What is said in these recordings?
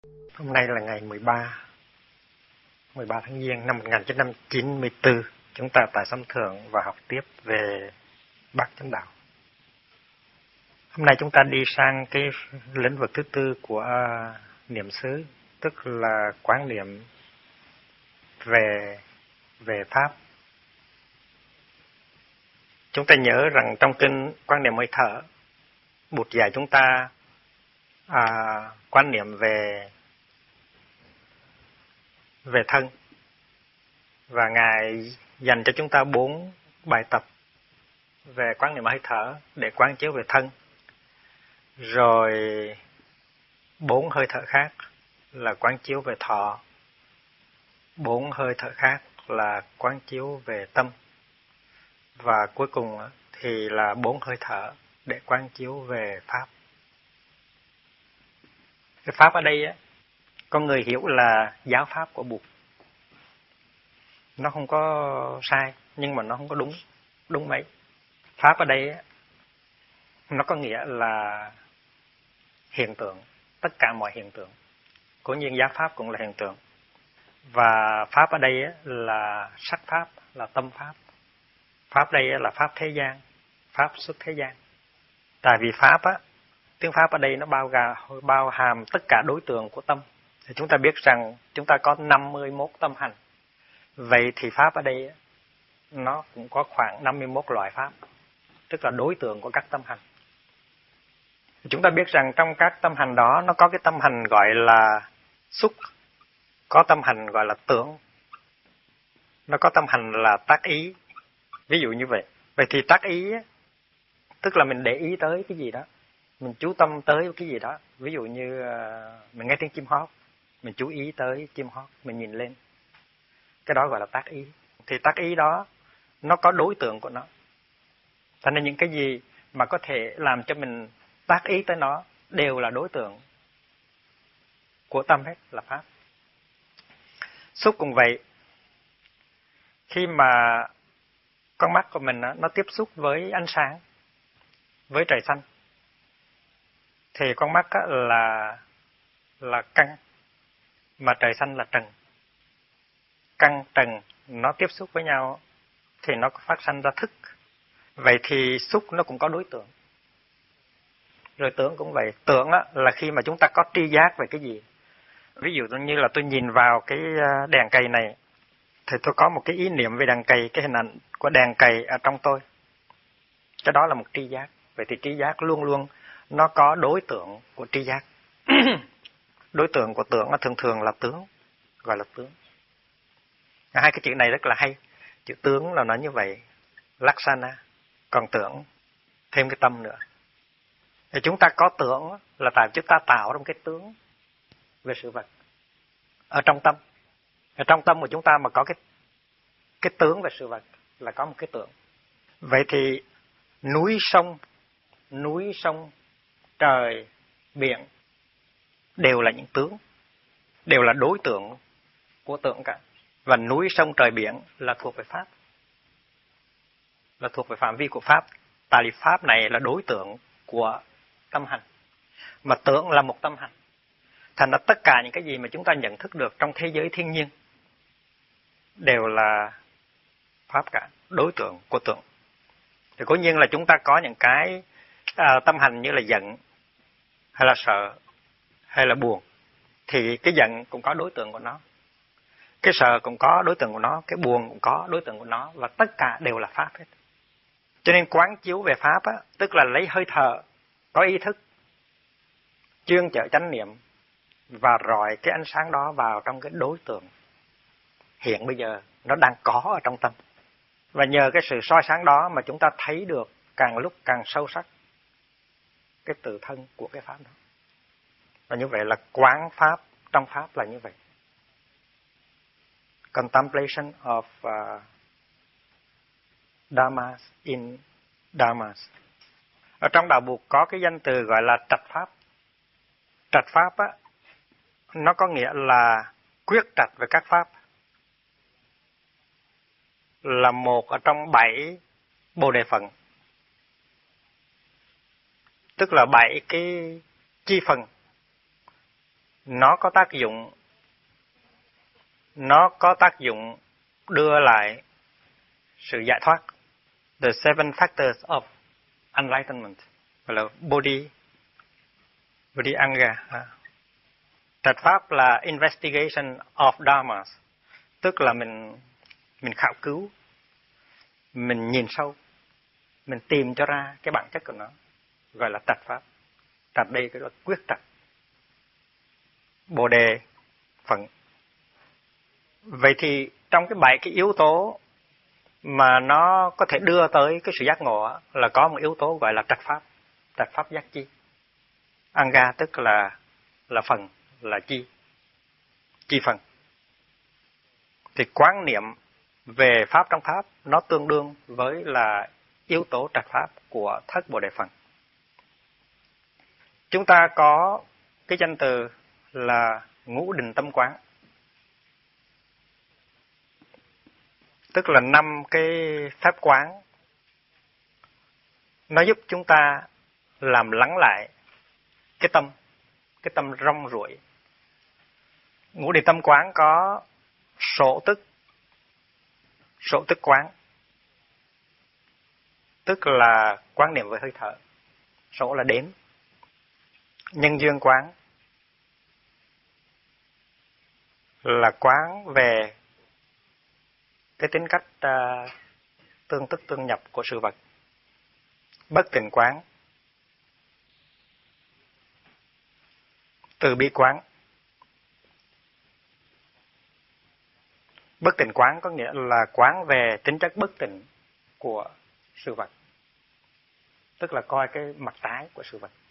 Hôm nay là ngày 13 tháng Giêng năm 1994. Chúng ta tại Sấm Thượng và học tiếp về Bát Chánh Đạo. Hôm nay chúng ta đi sang cái lĩnh vực thứ tư của niệm xứ, tức là quán niệm về Pháp. Chúng ta nhớ rằng trong kinh quán niệm hơi thở, Bụt dạy chúng ta quán niệm về thân, và Ngài dành cho chúng ta 4 bài tập về quán niệm hơi thở để quán chiếu về thân, rồi 4 hơi thở khác là quán chiếu về thọ, 4 hơi thở khác là quán chiếu về tâm, và cuối cùng thì là 4 hơi thở để quán chiếu về Pháp. Cái Pháp ở đây con người hiểu là giáo Pháp của Bụt. Nó không có sai, nhưng mà nó không có đúng mấy. Pháp ở đây nó có nghĩa là hiện tượng, tất cả mọi hiện tượng. Cố nhiên giáo Pháp cũng là hiện tượng. Và Pháp ở đây là sắc Pháp, là tâm Pháp. Pháp đây là Pháp thế gian, Pháp xuất thế gian. Tại vì Pháp tiếng Pháp ở đây nó bao hàm tất cả đối tượng của tâm. Thì chúng ta biết rằng chúng ta có 51 tâm hành. Vậy thì Pháp ở đây nó cũng có khoảng 51 loại Pháp, tức là đối tượng của các tâm hành. Chúng ta biết rằng trong các tâm hành đó nó có cái tâm hành gọi là xúc, có tâm hành gọi là tưởng, nó có tâm hành là tác ý. Ví dụ như vậy. Vậy thì tác ý tức là mình để ý tới cái gì đó, mình chú tâm tới cái gì đó. Ví dụ như mình nghe tiếng chim hót, mình chú ý tới chim hót, mình nhìn lên, cái đó gọi là tác ý. Thì tác ý đó nó có đối tượng của nó, cho nên những cái gì mà có thể làm cho mình tác ý tới nó đều là đối tượng của tâm hết, là Pháp. Xúc cũng vậy. Khi mà con mắt của mình nó tiếp xúc với ánh sáng, với trời xanh, thì con mắt là căn, mà trời xanh là trần. Căn trần nó tiếp xúc với nhau thì nó phát sanh ra thức. Vậy thì xúc nó cũng có đối tượng. Rồi tưởng cũng vậy. Tưởng là khi mà chúng ta có tri giác về cái gì. Ví dụ như là tôi nhìn vào cái đèn cầy này, thì tôi có một cái ý niệm về đèn cầy, cái hình ảnh của đèn cầy ở trong tôi. Cái đó là một tri giác. Vậy thì tri giác luôn luôn nó có đối tượng của tri giác. Đối tượng của tưởng thường thường là tướng, gọi là tướng. Hai cái chữ này rất là hay. Chữ tướng là nói như vậy, Laksana, còn tưởng thêm cái tâm nữa. Thì chúng ta có tưởng là tại chúng ta tạo ra một cái tướng về sự vật ở trong tâm. Ở trong tâm của chúng ta mà có cái tướng về sự vật là có một cái tưởng. Vậy thì núi sông, trời, biển đều là những tướng, đều là đối tượng của tưởng cả. Và núi sông trời biển là thuộc về Pháp, là thuộc về phạm vi của Pháp. Tại vì Pháp này là đối tượng của tâm hành, mà tưởng là một tâm hành. Thành ra tất cả những cái gì mà chúng ta nhận thức được trong thế giới thiên nhiên đều là Pháp cả, đối tượng của tưởng. Thì cố nhiên là chúng ta có những cái tâm hành như là giận, hay là sợ, hay là buồn. Thì cái giận cũng có đối tượng của nó, cái sợ cũng có đối tượng của nó, cái buồn cũng có đối tượng của nó, và tất cả đều là Pháp hết. Cho nên quán chiếu về Pháp tức là lấy hơi thở, có ý thức, chuyên chở chánh niệm, và rọi cái ánh sáng đó vào trong cái đối tượng hiện bây giờ nó đang có ở trong tâm. Và nhờ cái sự soi sáng đó mà chúng ta thấy được càng lúc càng sâu sắc cái tự thân của cái Pháp đó. Và như vậy là quán Pháp trong Pháp là như vậy. Contemplation of Dhammas in Dhammas. Ở trong đạo Bụt có cái danh từ gọi là trạch Pháp. Trạch Pháp nó có nghĩa là quyết trạch về các Pháp. Là một ở trong 7 Bồ Đề Phận. Tức là 7 cái chi phần nó có tác dụng đưa lại sự giải thoát. The seven factors of enlightenment, gọi là Bodhi Anga. Trạch pháp là investigation of dharma, tức là mình khảo cứu, mình nhìn sâu, mình tìm cho ra cái bản chất của nó, gọi là trạch pháp. Trạch đây cái là quyết trạch, Bồ đề phận. Vậy thì trong cái 7 cái yếu tố mà nó có thể đưa tới cái sự giác ngộ là có một yếu tố gọi là trạch pháp giác chi. Anga tức là phần, là chi phần. Thì quán niệm về pháp trong pháp nó tương đương với là yếu tố trạch pháp của thất Bồ đề phần. Chúng ta có cái danh từ là ngũ định tâm quán, tức là 5 cái pháp quán, nó giúp chúng ta làm lắng lại cái tâm rong ruổi. Ngũ định tâm quán có sổ tức quán, tức là quán niệm với hơi thở, sổ là đếm. Nhân duyên quán là quán về cái tính cách tương tức tương nhập của sự vật. Bất tình quán, từ bi quán. Bất tình quán có nghĩa là quán về tính chất bất tình của sự vật, tức là coi cái mặt trái của sự vật.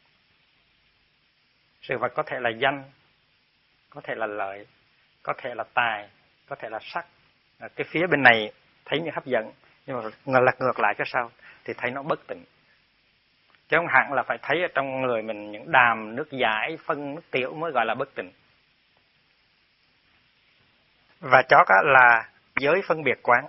Sự vật có thể là danh, có thể là lợi, có thể là tài, có thể là sắc. Cái phía bên này thấy như hấp dẫn, nhưng mà lật ngược lại cái sau thì thấy nó bất tịnh. Chứ không hẳn là phải thấy ở trong người mình những đàm, nước giải, phân, nước tiểu mới gọi là bất tịnh. Và chót là giới phân biệt quán.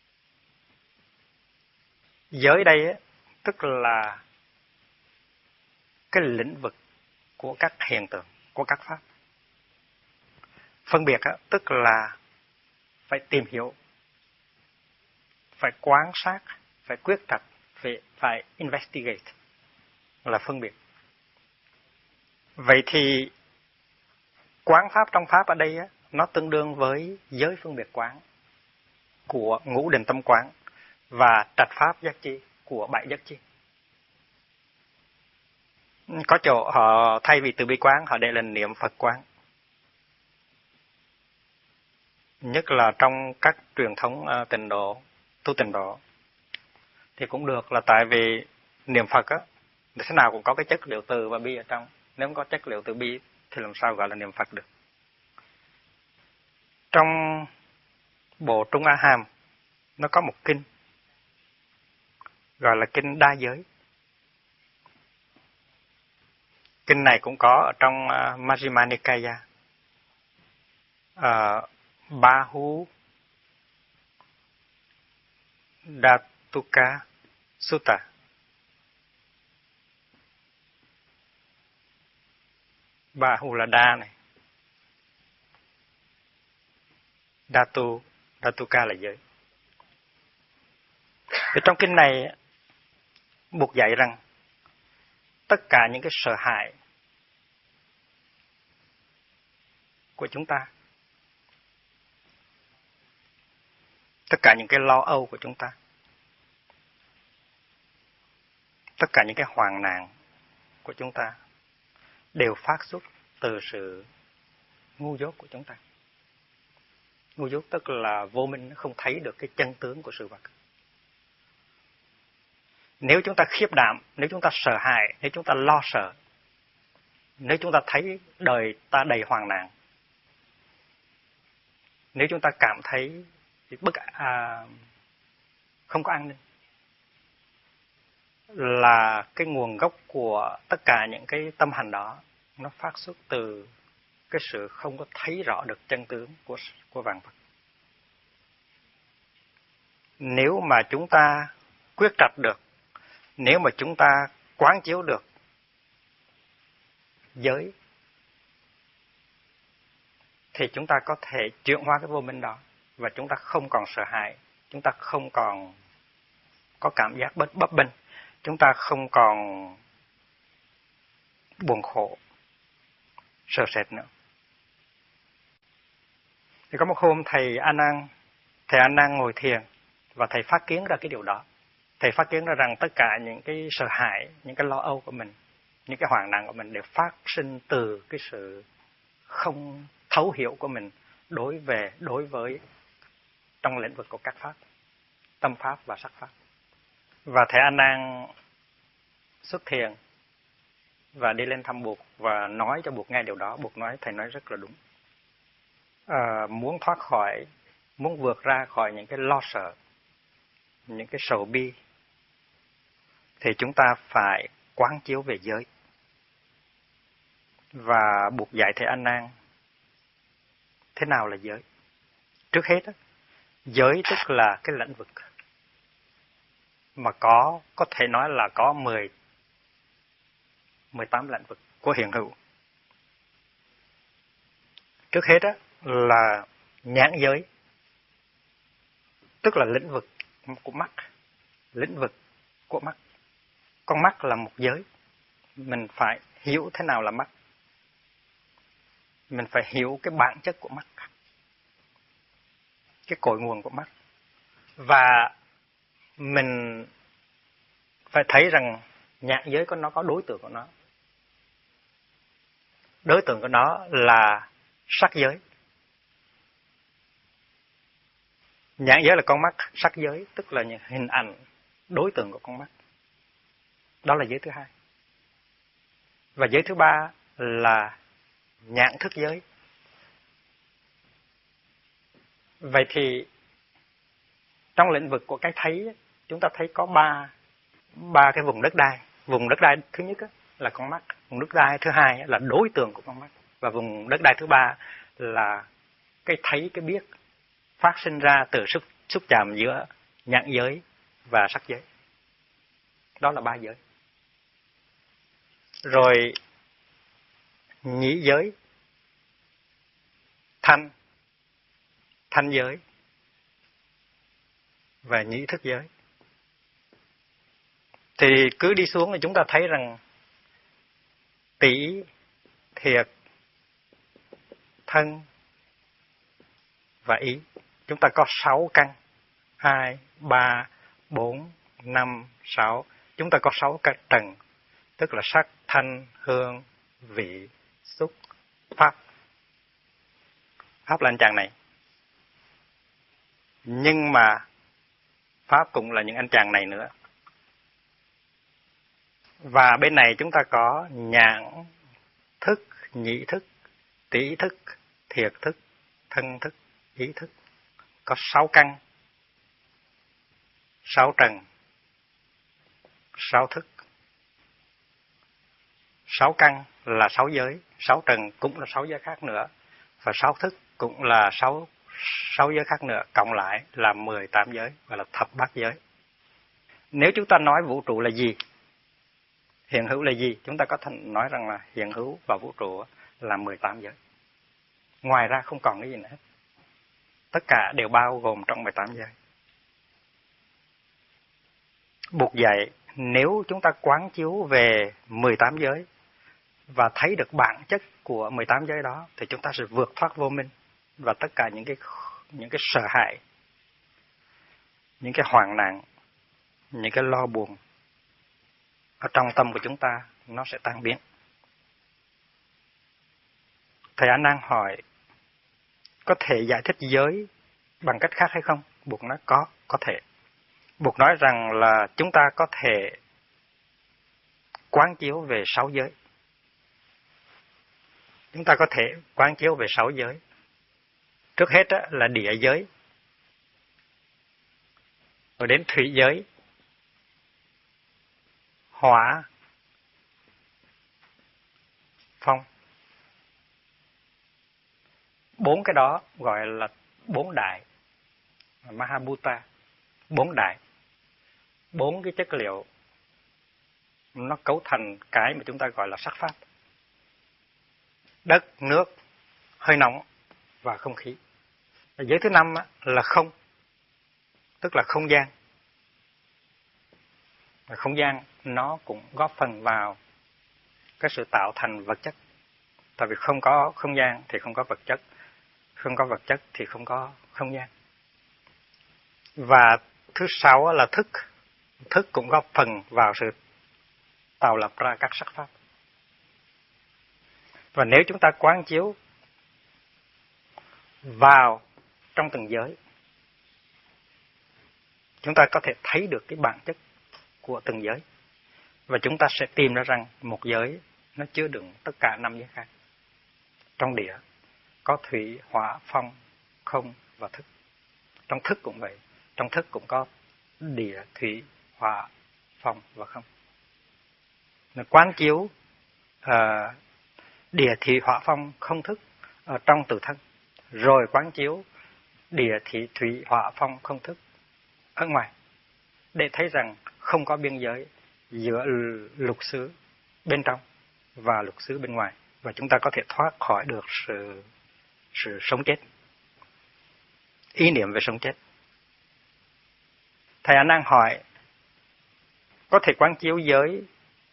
Giới đây tức là cái lĩnh vực của các hiện tượng, của các pháp. Phân biệt tức là phải tìm hiểu, phải quan sát, phải quyết trạch, phải investigate, là phân biệt. Vậy thì quán pháp trong pháp ở đây nó tương đương với giới phân biệt quán của ngũ định tâm quán và trạch pháp giác chi của 7 giác chi. Có chỗ họ thay vì từ bi quán họ để là niệm Phật quán. Nhất là trong các truyền thống tịnh độ, tu tịnh độ thì cũng được, là tại vì niệm Phật thế nào cũng có cái chất liệu từ và bi ở trong. Nếu không có chất liệu từ bi thì làm sao gọi là niệm Phật được. Trong bộ Trung A Hàm nó có một kinh gọi là kinh Đa Giới. Kinh này cũng có ở trong Majjhima Nikaya, Bahu Dhatuka Sutta. Bahu là đa này, Dhatuka là giới. Thì trong kinh này buộc dạy rằng tất cả những cái sợ hãi của chúng ta, tất cả những cái lo âu của chúng ta, tất cả những cái hoạn nạn của chúng ta đều phát xuất từ sự ngu dốt của chúng ta. Ngu dốt tức là vô minh, không thấy được cái chân tướng của sự vật. Nếu chúng ta khiếp đảm, nếu chúng ta sợ hãi, nếu chúng ta lo sợ, nếu chúng ta thấy đời ta đầy hoạn nạn, nếu chúng ta cảm thấy không có an ninh, là cái nguồn gốc của tất cả những cái tâm hành đó nó phát xuất từ cái sự không có thấy rõ được chân tướng của vạn vật. Nếu mà chúng ta quyết trạch được, nếu mà chúng ta quán chiếu được giới thì chúng ta có thể chuyển hóa cái vô minh đó, và chúng ta không còn sợ hãi, chúng ta không còn có cảm giác bấp bênh, chúng ta không còn buồn khổ, sợ sệt nữa. Thì có một hôm thầy A Nan ngồi thiền và thầy phát kiến ra cái điều đó. Thầy phát kiến ra rằng tất cả những cái sợ hãi, những cái lo âu của mình, những cái hoang nạn của mình đều phát sinh từ cái sự không thấu hiểu của mình đối với trong lĩnh vực của các pháp, tâm pháp và sắc pháp. Và thầy A Nan xuất thiền và đi lên thăm Bụt và nói cho Bụt nghe điều đó. Bụt nói, thầy nói rất là đúng. Muốn thoát khỏi, muốn vượt ra khỏi những cái lo sợ, những cái sầu bi, thì chúng ta phải quán chiếu về giới. Và Bụt dạy thầy A Nan thế nào là giới. Trước hết, giới tức là cái lĩnh vực mà có thể nói là có 18 lĩnh vực của hiện hữu. Trước hết là nhãn giới, tức là lĩnh vực của mắt, lĩnh vực của mắt. Con mắt là một giới, mình phải hiểu thế nào là mắt. Mình phải hiểu cái bản chất của mắt, cái cội nguồn của mắt. Và mình phải thấy rằng nhãn giới nó có đối tượng của nó. Đối tượng của nó là sắc giới. Nhãn giới là con mắt, sắc giới tức là những hình ảnh, đối tượng của con mắt. Đó là giới thứ hai. Và giới thứ ba là nhãn thức giới. Vậy thì trong lĩnh vực của cái thấy, chúng ta thấy có ba cái vùng đất đai. Vùng đất đai thứ nhất là con mắt, vùng đất đai thứ hai là đối tượng của con mắt, và vùng đất đai thứ ba là cái thấy, cái biết phát sinh ra từ xúc chạm giữa nhãn giới và sắc giới. Đó là ba giới. Rồi nhĩ giới, thanh giới và nhĩ thức giới. Thì cứ đi xuống thì chúng ta thấy rằng tỷ, thiệt, thân và ý. Chúng ta có 6 căn. 2, 3, 4, 5, 6. Chúng ta có 6 căn trần, tức là sắc, thanh, hương, vị, xúc, pháp. Pháp là anh chàng này. Nhưng mà pháp cũng là những anh chàng này nữa. Và bên này chúng ta có nhãn thức, nhĩ thức, tỷ thức, thiệt thức, thân thức, ý thức. Có 6 căn, 6 trần, 6 thức. 6 căn là 6 giới, 6 trần cũng là 6 giới khác nữa, và 6 thức cũng là 6 giới khác nữa, cộng lại là 18 giới, gọi là thập bát giới. Nếu chúng ta nói vũ trụ là gì, hiện hữu là gì, chúng ta có thể nói rằng là hiện hữu và vũ trụ là 18 giới. Ngoài ra không còn cái gì nữa hết. Tất cả đều bao gồm trong 18 giới. Bụt dạy nếu chúng ta quán chiếu về 18 giới và thấy được bản chất của 18 giới đó, thì chúng ta sẽ vượt thoát vô minh, và tất cả những cái sợ hãi, những cái hoang nạn, những cái lo buồn ở trong tâm của chúng ta nó sẽ tan biến. Thầy A Nan hỏi có thể giải thích giới bằng cách khác hay không? Bụt nói có thể. Bụt nói rằng là chúng ta có thể quán chiếu về 6 giới. Chúng ta có thể quán chiếu về 6 giới. Trước hết là địa giới, rồi đến thủy giới, hỏa, phong. 4 cái đó gọi là 4 đại, Mahabhuta, 4 đại. 4 cái chất liệu nó cấu thành cái mà chúng ta gọi là sắc pháp. Đất, nước, hơi nóng và không khí. Giới thứ 5 là không, tức là không gian. Không gian nó cũng góp phần vào cái sự tạo thành vật chất. Tại vì không có không gian thì không có vật chất, không có vật chất thì không có không gian. Và thứ 6 là thức. Thức cũng góp phần vào sự tạo lập ra các sắc pháp. Và nếu chúng ta quán chiếu vào trong từng giới, chúng ta có thể thấy được cái bản chất của từng giới. Và chúng ta sẽ tìm ra rằng một giới nó chứa đựng tất cả 5 giới khác. Trong địa có thủy, hỏa, phong, không và thức. Trong thức cũng vậy. Trong thức cũng có địa, thủy, hỏa, phong và không. Quán chiếu địa, thủy, hỏa, phong, không, thức ở trong tự thân. Rồi quán chiếu địa, thủy, hỏa, phong, không, thức ở ngoài. Để thấy rằng không có biên giới giữa lục xứ bên trong và lục xứ bên ngoài. Và chúng ta có thể thoát khỏi được sự sống chết. Ý niệm về sống chết. Thầy A Nan hỏi, có thể quán chiếu giới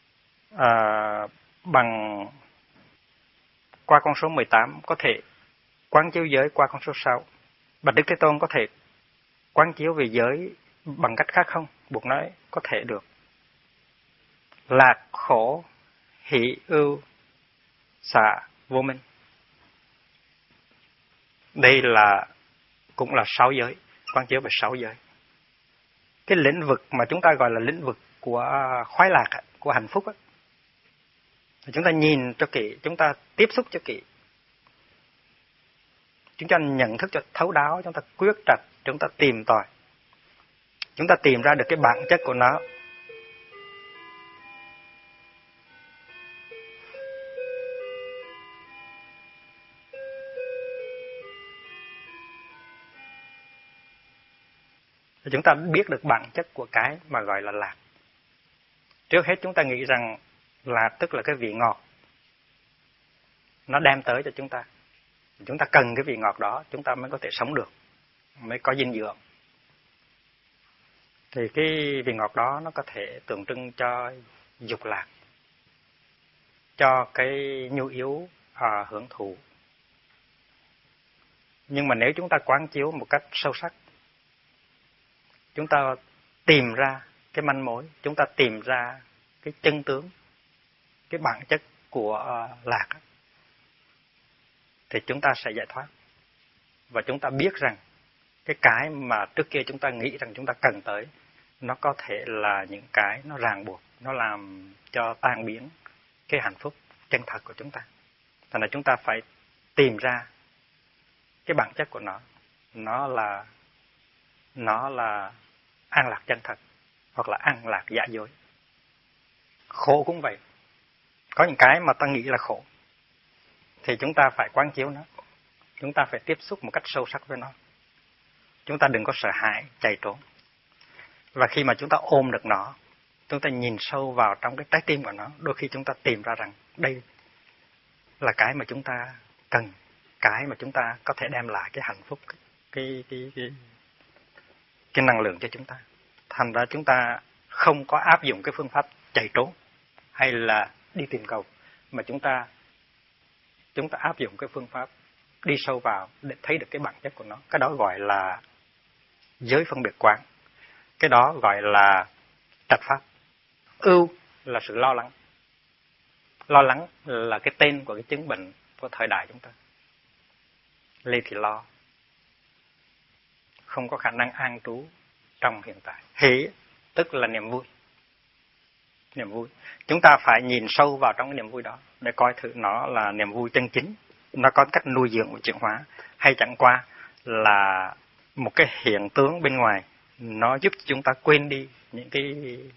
bằng qua con số 18, có thể quán chiếu giới qua con số 6. Bạch Đức Thế Tôn có thể quán chiếu về giới bằng cách khác không? Buộc nói có thể được. Lạc, khổ, hỷ, ưu, xả, vô minh. Đây cũng là 6 giới, quán chiếu về 6 giới. Cái lĩnh vực mà chúng ta gọi là lĩnh vực của khoái lạc, của hạnh phúc, chúng ta nhìn cho kỹ, chúng ta tiếp xúc cho kỹ, chúng ta nhận thức cho thấu đáo, chúng ta quyết trạch, chúng ta tìm tòi, chúng ta tìm ra được cái bản chất của nó. Chúng ta biết được bản chất của cái mà gọi là lạc. Trước hết chúng ta nghĩ rằng lạc tức là cái vị ngọt nó đem tới cho chúng ta. Chúng ta cần cái vị ngọt đó chúng ta mới có thể sống được, mới có dinh dưỡng. Thì cái vị ngọt đó nó có thể tượng trưng cho dục lạc, cho cái nhu yếu hưởng thụ. Nhưng mà nếu chúng ta quán chiếu một cách sâu sắc, chúng ta tìm ra cái manh mối, chúng ta tìm ra cái chân tướng, cái bản chất của lạc, thì chúng ta sẽ giải thoát. Và chúng ta biết rằng cái mà trước kia chúng ta nghĩ rằng chúng ta cần tới, nó có thể là những cái nó ràng buộc, nó làm cho tan biến cái hạnh phúc chân thật của chúng ta. Thành ra chúng ta phải tìm ra cái bản chất của nó. Nó là an lạc chân thật, hoặc là an lạc giả dối. Khổ cũng vậy. Có những cái mà ta nghĩ là khổ, thì chúng ta phải quán chiếu nó. Chúng ta phải tiếp xúc một cách sâu sắc với nó. Chúng ta đừng có sợ hãi, chạy trốn. Và khi mà chúng ta ôm được nó, chúng ta nhìn sâu vào trong cái trái tim của nó, đôi khi chúng ta tìm ra rằng đây là cái mà chúng ta cần, cái mà chúng ta có thể đem lại cái hạnh phúc, cái năng lượng cho chúng ta. Thành ra chúng ta không có áp dụng cái phương pháp chạy trốn hay là đi tìm cầu, mà chúng ta áp dụng cái phương pháp đi sâu vào để thấy được cái bản chất của nó. Cái đó gọi là giới phân biệt quán. Cái đó gọi là trạch pháp. Ưu là sự lo lắng. Lo lắng là cái tên của cái chứng bệnh của thời đại chúng ta. Lê thì lo, không có khả năng an trú trong hiện tại. Hỷ tức là niềm vui. Niềm vui. Chúng ta phải nhìn sâu vào trong cái niềm vui đó để coi thử nó là niềm vui chân chính, nó có cách nuôi dưỡng và chuyển hóa, hay chẳng qua là một cái hiện tướng bên ngoài, nó giúp chúng ta quên đi những cái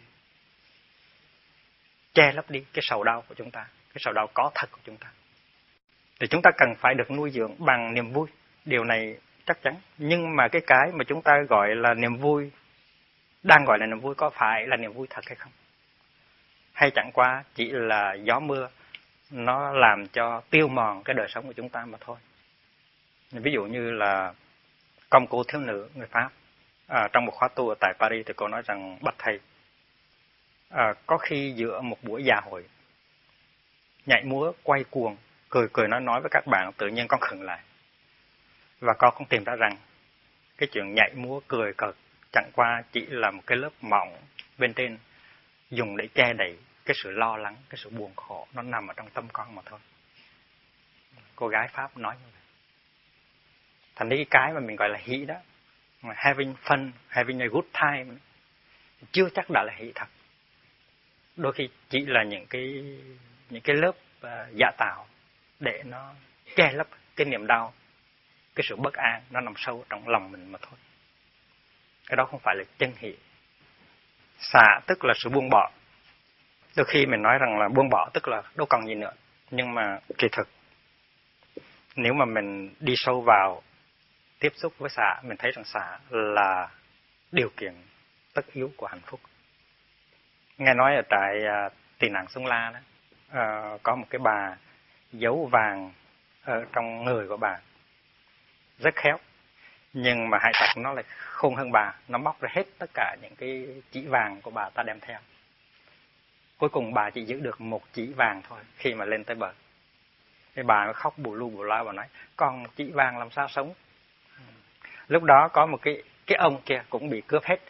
che lấp đi cái sầu đau của chúng ta, cái sầu đau có thật của chúng ta. Thì chúng ta cần phải được nuôi dưỡng bằng niềm vui, điều này chắc chắn. Nhưng mà cái mà chúng ta gọi là niềm vui, đang gọi là niềm vui, có phải là niềm vui thật hay không? Hay chẳng qua chỉ là gió mưa, nó làm cho tiêu mòn cái đời sống của chúng ta mà thôi. Ví dụ như là công cô thiếu nữ người Pháp, trong một khóa tu ở tại Paris thì cô nói rằng bạch thầy, có khi giữa một buổi dạ hội nhảy múa quay cuồng cười cười nói với các bạn, tự nhiên con khựng lại và con cũng tìm ra rằng cái chuyện nhảy múa cười cợt chẳng qua chỉ là một cái lớp mỏng bên trên dùng để che đậy cái sự lo lắng, cái sự buồn khổ nó nằm ở trong tâm con mà thôi. Cô gái Pháp nói như vậy. Thành ra cái mà mình gọi là hỷ đó, having fun, having a good time, chưa chắc đã là hỷ thật. Đôi khi chỉ là những cái lớp giả tạo để nó che lấp cái niềm đau, cái sự bất an nó nằm sâu trong lòng mình mà thôi. Cái đó không phải là chân hỷ. Xả tức là sự buông bỏ. Đôi khi mình nói rằng là buông bỏ tức là đâu còn gì nữa, nhưng mà kỳ thực nếu mà mình đi sâu vào tiếp xúc với xả, mình thấy rằng xả là điều kiện tất yếu của hạnh phúc. Nghe nói ở tại Tỳ Nạn Xung La đó, có một cái bà giấu vàng ở trong người của bà rất khéo, nhưng mà hại tật nó lại khôn hơn bà, nó móc ra hết tất cả những cái chỉ vàng của bà ta đem theo. Cuối cùng bà chỉ giữ được một chỉ vàng thôi khi mà lên tới bờ. Cái bà nó khóc bù lu bù loa, bà nói còn một chỉ vàng làm sao sống. Lúc đó có một cái ông kia cũng bị cướp hết,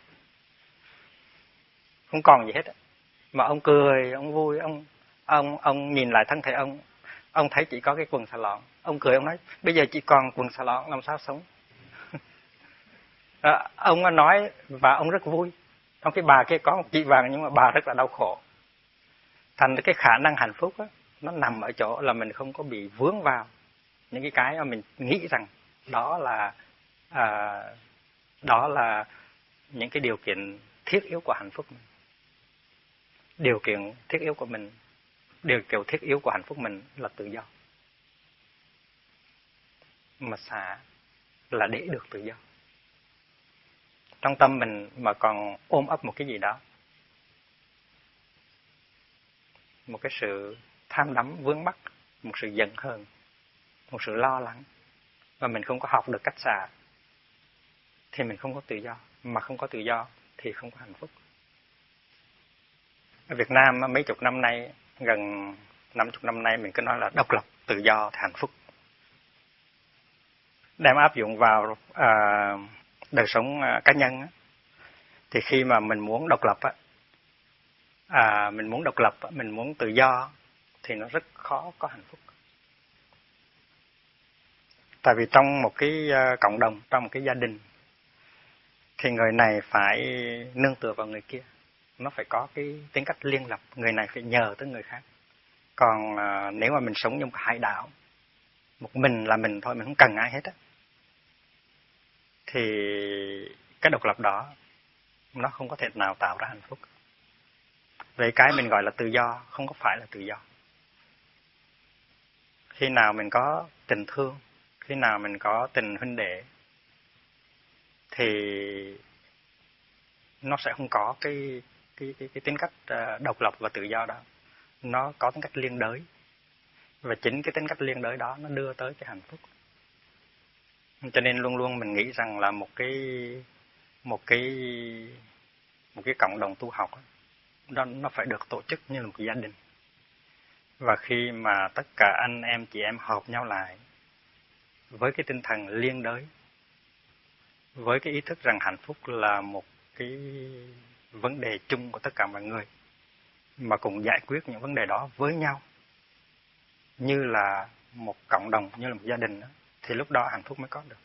không còn gì hết. Mà ông cười, ông vui, ông nhìn lại thân thể ông thấy chỉ có cái quần xà lọn. Ông cười, ông nói bây giờ chỉ còn quần xà lọn làm sao sống. Ông nói và ông rất vui. Trong cái bà kia có một chỉ vàng nhưng mà bà rất là đau khổ. Thành cái khả năng hạnh phúc á, nó nằm ở chỗ là mình không có bị vướng vào những cái mà mình nghĩ rằng đó là những cái điều kiện thiết yếu của hạnh phúc. Điều kiện thiết yếu của hạnh phúc mình là tự do. Mà xả là để được tự do. Trong tâm mình mà còn ôm ấp một cái gì đó, một cái sự tham đắm vướng mắc, một sự giận hờn, một sự lo lắng, và mình không có học được cách xả, thì mình không có tự do. Mà không có tự do thì không có hạnh phúc. Ở Việt Nam mấy chục năm nay, gần 50 năm nay, mình cứ nói là độc lập, tự do thì hạnh phúc. Đem áp dụng vào đời sống cá nhân á, thì khi mà mình muốn độc lập mình muốn tự do thì nó rất khó có hạnh phúc. Tại vì trong một cái cộng đồng, trong một cái gia đình, thì người này phải nương tựa vào người kia. Nó phải có cái tính cách liên lập, người này phải nhờ tới người khác. Còn nếu mà mình sống như một hải đảo, một mình là mình thôi, mình không cần ai hết á, thì cái độc lập đó nó không có thể nào tạo ra hạnh phúc. Vậy cái mình gọi là tự do không có phải là tự do. Khi nào mình có tình thương, khi nào mình có tình huynh đệ, thì nó sẽ không có cái tính cách độc lập và tự do đó. Nó có tính cách liên đới. Và chính cái tính cách liên đới đó nó đưa tới cái hạnh phúc. Cho nên luôn luôn mình nghĩ rằng là một cái cộng đồng tu học đó, nó phải được tổ chức như là một gia đình. Và khi mà tất cả anh em chị em hợp nhau lại với cái tinh thần liên đới, với cái ý thức rằng hạnh phúc là một cái vấn đề chung của tất cả mọi người, mà cùng giải quyết những vấn đề đó với nhau như là một cộng đồng, như là một gia đình đó, thì lúc đó hạnh phúc mới có được.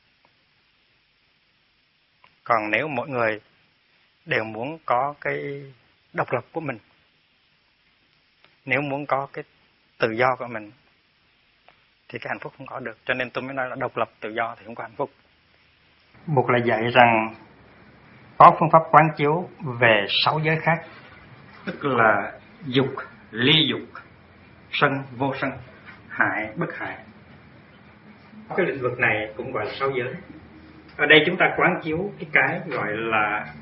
Còn nếu mỗi người đều muốn có cái độc lập của mình, nếu muốn có cái tự do của mình, thì cái hạnh phúc không có được. Cho nên tôi mới nói là độc lập tự do thì không có hạnh phúc. Buộc là dạy rằng có phương pháp quán chiếu về 6 giới khác, tức là dục, ly dục, sân, vô sân, hại, bất hại. Cái lĩnh vực này cũng gọi là 6 giới. Ở đây chúng ta quán chiếu cái gọi là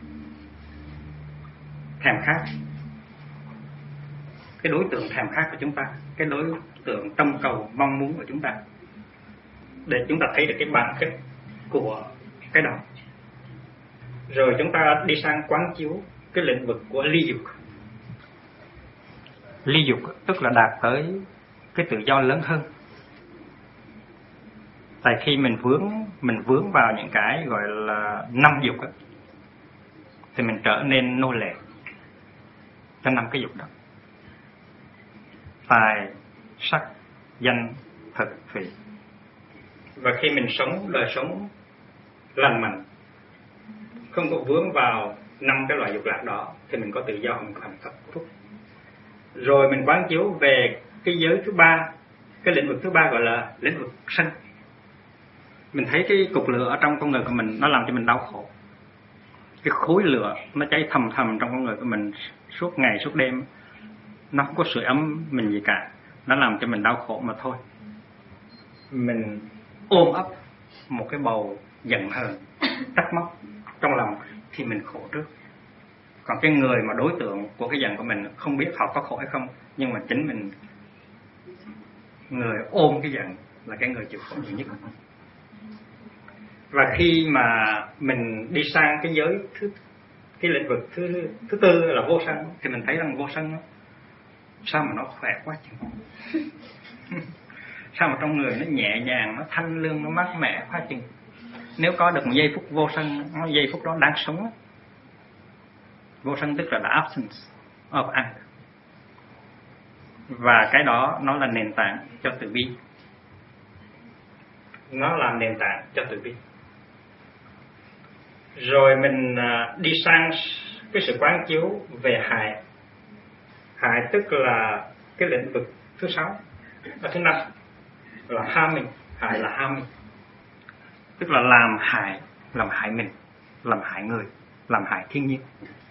thèm khát. Cái đối tượng thèm khát của chúng ta, cái đối tượng tâm cầu mong muốn của chúng ta. để chúng ta thấy được cái bản chất của cái đó. Rồi chúng ta đi sang quán chiếu cái lĩnh vực của ly dục. Ly dục tức là đạt tới cái tự do lớn hơn. Tại khi mình vướng vào những cái gọi là 5 dục đó, thì mình trở nên nô lệ cho 5 cái dục đó: tài, sắc, danh, thực, thủy. Và khi mình sống đời sống lành mạnh, không có vướng vào 5 cái loại dục lạc đó, thì mình có tự do, mình có hạnh phúc. Rồi mình quán chiếu về cái giới thứ ba, cái lĩnh vực thứ ba gọi là lĩnh vực sân. Mình thấy cái cục lửa ở trong con người của mình, nó làm cho mình đau khổ. Cái khối lửa nó cháy thầm thầm trong con người của mình suốt ngày suốt đêm, nó không có sưởi ấm mình gì cả, nó làm cho mình đau khổ mà thôi. Mình ôm ấp một cái bầu giận hờn, trách móc trong lòng thì mình khổ trước. Còn cái người mà đối tượng của cái giận của mình không biết họ có khổ hay không, nhưng mà chính mình, người ôm cái giận là cái người chịu khổ nhiều nhất. Và khi mà mình đi sang cái giới cái lĩnh vực thứ tư là vô sân, thì mình thấy rằng vô sân đó, sao mà nó khỏe quá chừng. Sao mà trong người nó nhẹ nhàng, nó thanh lương, nó mát mẻ quá chừng. Nếu có được một giây phút vô sân, nó giây phút đó đáng sống đó. Vô sân tức là the absence of anger. Và cái đó nó là nền tảng cho từ bi. Nó là nền tảng cho từ bi. Rồi mình đi sang cái sự quán chiếu về hại. Hại tức là cái lĩnh vực thứ 6, thứ 5 là harming. Hại là harming, tức là làm hại mình, làm hại người, làm hại thiên nhiên,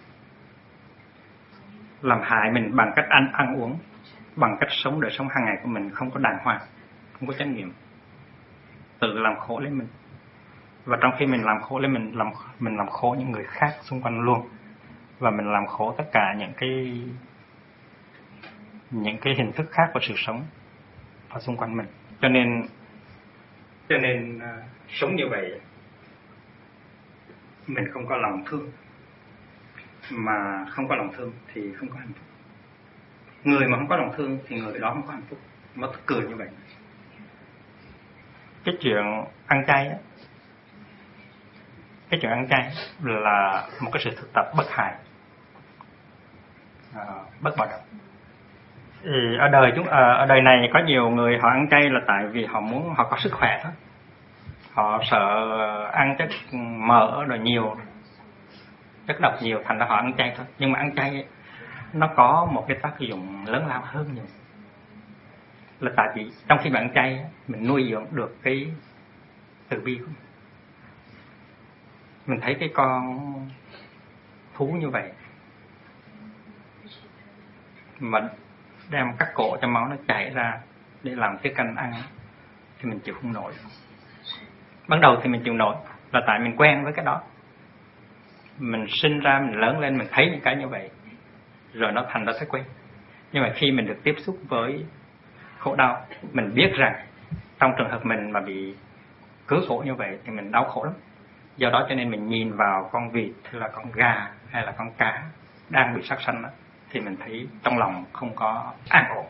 làm hại mình bằng cách ăn uống, bằng cách sống đời sống hàng ngày của mình không có đàng hoàng, không có chánh niệm, tự làm khổ lấy mình. Và trong khi mình làm khổ lấy mình làm khổ những người khác xung quanh luôn, và mình làm khổ tất cả những cái hình thức khác của sự sống ở xung quanh mình. Cho nên sống như vậy mình không có lòng thương, mà không có lòng thương thì không có hạnh phúc. Người mà không có lòng thương thì người đó không có hạnh phúc. Nó tức cười như vậy. Cái chuyện ăn chay á, cái chuyện ăn chay là một cái sự thực tập bất hại, bất bạo động. Ở đời này có nhiều người họ ăn chay là tại vì họ có sức khỏe thôi. Họ sợ ăn chất mỡ rồi nhiều, chất độc nhiều, thành ra họ ăn chay thôi. Nhưng mà ăn chay nó có một cái tác dụng lớn lao hơn nhiều. Là tại vì trong khi bạn ăn chay mình nuôi dưỡng được cái từ bi của mình. Mình thấy cái con thú như vậy mà đem cắt cổ cho máu nó chảy ra để làm tiết canh ăn thì mình chịu không nổi. Ban đầu thì mình chịu nổi là tại mình quen với cái đó. Mình sinh ra, mình lớn lên, mình thấy những cái như vậy rồi nó thành ra thói quen. Nhưng mà khi mình được tiếp xúc với khổ đau, mình biết rằng trong trường hợp mình mà bị cứ khổ như vậy thì mình đau khổ lắm. Do đó cho nên mình nhìn vào con vịt hay là con gà hay là con cá đang bị sát sanh đó, thì mình thấy trong lòng không có an ổn.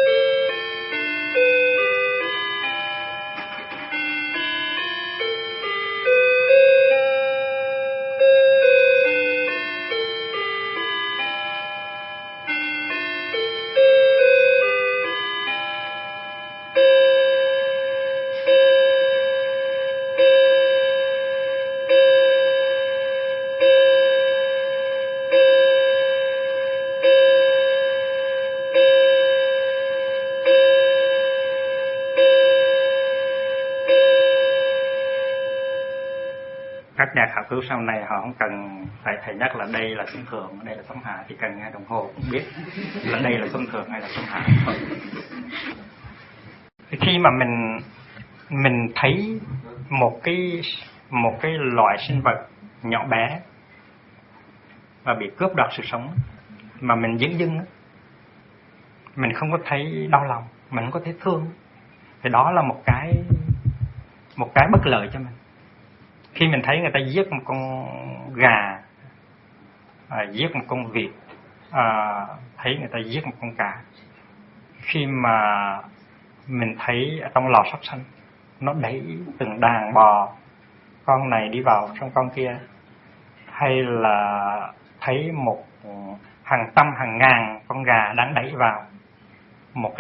Các nhà khảo cứu sau này họ không cần phải thầy nhắc là đây là sống thường, đây là sống hạ, chỉ cần nghe đồng hồ cũng biết là đây là sống thường hay là sống hạ. Khi mà mình thấy một cái loại sinh vật nhỏ bé và bị cướp đoạt sự sống mà mình dửng dưng, mình không có thấy đau lòng, mình không có thấy thương, thì đó là một cái một cái bất lợi cho mình. Khi mình thấy người ta giết một con gà, giết một con vịt, thấy người ta giết một con cá, khi mà mình thấy ở trong lò sắt xanh nó đẩy từng đàn bò, con này đi vào trong con kia, hay là thấy một hàng trăm hàng ngàn con gà đang đẩy vào một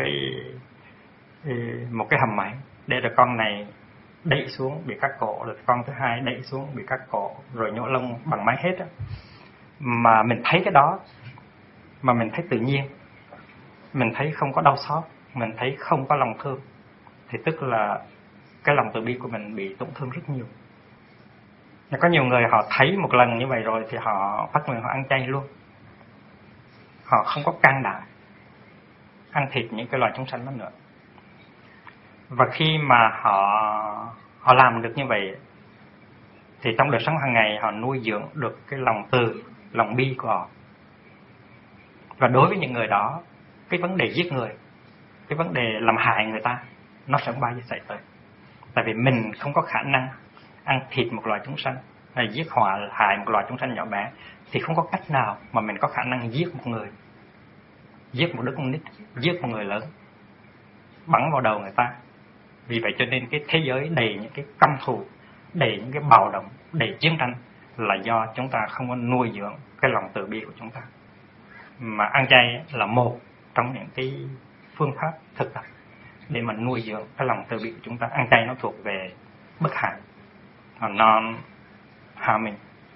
cái hầm máy, để rồi con này đẩy xuống bị cắt cổ, rồi con thứ hai đẩy xuống bị cắt cổ, rồi nhổ lông bằng máy hết á. Mà mình thấy cái đó mà mình thấy tự nhiên, mình thấy không có đau xót, mình thấy không có lòng thương, thì tức là cái lòng từ bi của mình bị tổn thương rất nhiều. Có nhiều người họ thấy một lần như vậy rồi thì họ phát nguyện họ ăn chay luôn, họ không có can đảm ăn thịt những cái loài chúng sanh đó nữa. Và khi mà họ làm được như vậy thì trong đời sống hàng ngày họ nuôi dưỡng được cái lòng từ, lòng bi của họ. Và đối với những người đó, cái vấn đề giết người, cái vấn đề làm hại người ta, nó sẽ không bao giờ xảy tới. Tại vì mình không có khả năng ăn thịt một loài chúng sanh hay giết hại một loài chúng sanh nhỏ bé, thì không có cách nào mà mình có khả năng giết một người, giết một đứa con nít, giết một người lớn, bắn vào đầu người ta. Vì vậy cho nên cái thế giới đầy những cái căm thù, đầy những cái bạo động, đầy chiến tranh là do chúng ta không có nuôi dưỡng cái lòng từ bi của chúng ta. Mà ăn chay là một trong những cái phương pháp thực tập để mà nuôi dưỡng cái lòng từ bi của chúng ta. Ăn chay nó thuộc về bất hại, non-harming.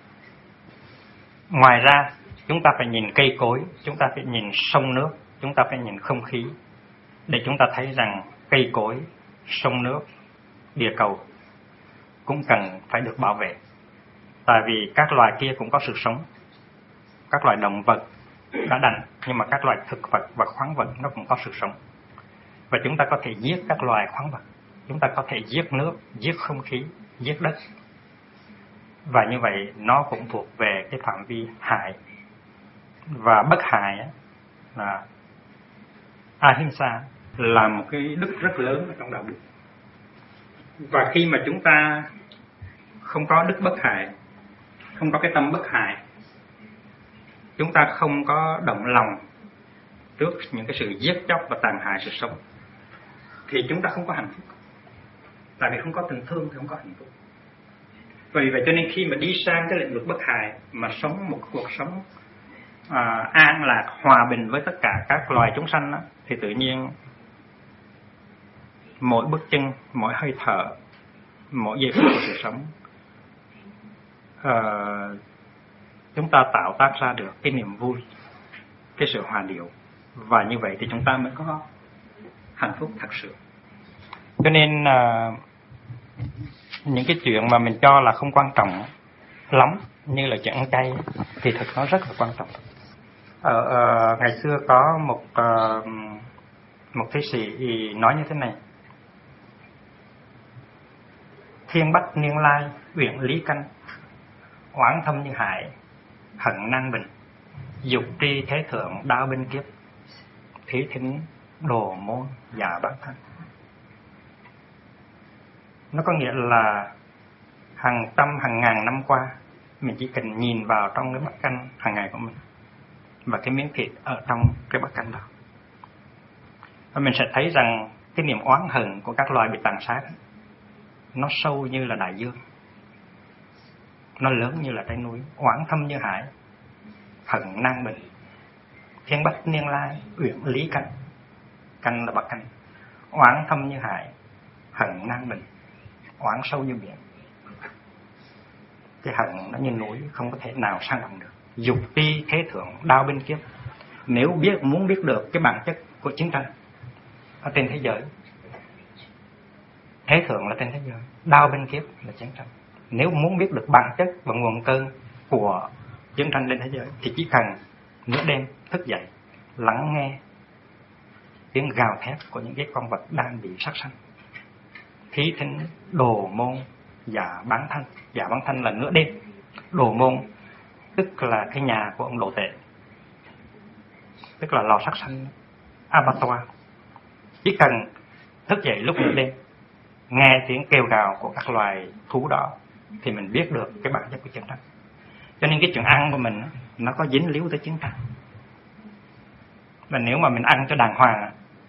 Ngoài ra, chúng ta phải nhìn cây cối, chúng ta phải nhìn sông nước, chúng ta phải nhìn không khí, để chúng ta thấy rằng cây cối, sông nước, địa cầu cũng cần phải được bảo vệ. Tại vì các loài kia cũng có sự sống. Các loài động vật đã đành, nhưng mà các loài thực vật và khoáng vật nó cũng có sự sống. Và chúng ta có thể giết các loài khoáng vật, chúng ta có thể giết nước, giết không khí, giết đất. Và như vậy nó cũng thuộc về cái phạm vi hại. Và bất hại là ahimsa, là một cái đức rất lớn ở trong đạo Đức. Và khi mà chúng ta không có đức bất hại, không có cái tâm bất hại, chúng ta không có động lòng trước những cái sự giết chóc và tàn hại sự sống, thì chúng ta không có hạnh phúc. Tại vì không có tình thương thì không có hạnh phúc. Vì vậy cho nên khi mà đi sang cái lĩnh vực bất hại, mà sống một cuộc sống an lạc, hòa bình với tất cả các loài chúng sanh đó, thì tự nhiên mỗi bước chân, mỗi hơi thở, mỗi giây phút của sự sống, chúng ta tạo tác ra được cái niềm vui, cái sự hòa điệu. Và như vậy thì chúng ta mới có hạnh phúc thật sự. Cho nên những cái chuyện mà mình cho là không quan trọng lắm, như là chuyện ăn chay, thì thực nó rất là quan trọng. Ngày xưa có một thế sĩ nói như thế này: thiên bách niên lai, uyển lý canh, oán thâm như hại, hận nan bình, dục tri thế thượng, đao binh kiếp, thí thính đồ môn giả bản thân. Nó có nghĩa là hàng trăm, hàng ngàn năm qua, mình chỉ cần nhìn vào trong cái bát canh hàng ngày của mình và cái miếng thịt ở trong cái bát canh đó, và mình sẽ thấy rằng cái niềm oán hận của các loài bị tàn sát nó sâu như là đại dương, nó lớn như là trái núi. Oán thâm như hải, hận nan bình, thiên bách niên lai, uyển lý canh. Canh là bát canh. Oán thâm như hải, hận nan bình, oán sâu như biển. Cái hận nó như núi, không có thể nào sang bằng được. Dục ti thế thượng, đao binh kiếp. Nếu muốn biết được cái bản chất của chiến tranh ở trên thế giới, thế thượng là trên thế giới, đao binh kiếp là chiến tranh. Nếu muốn biết được bản chất và nguồn cơn của chiến tranh trên thế giới thì chỉ cần nửa đêm thức dậy, lắng nghe tiếng gào thét của những cái con vật đang bị sát sanh. Thí thính đồ môn giả bán thân. Giả bán thân là nửa đêm. Đồ môn tức là cái nhà của ông đồ tể, tức là lò sát sanh abattoir. Chỉ cần thức dậy lúc nửa đêm, nghe tiếng kêu gào của các loài thú đó thì mình biết được cái bản chất của chiến tranh. Cho nên cái chuyện ăn của mình nó có dính líu tới chiến tranh. Và nếu mà mình ăn cho đàng hoàng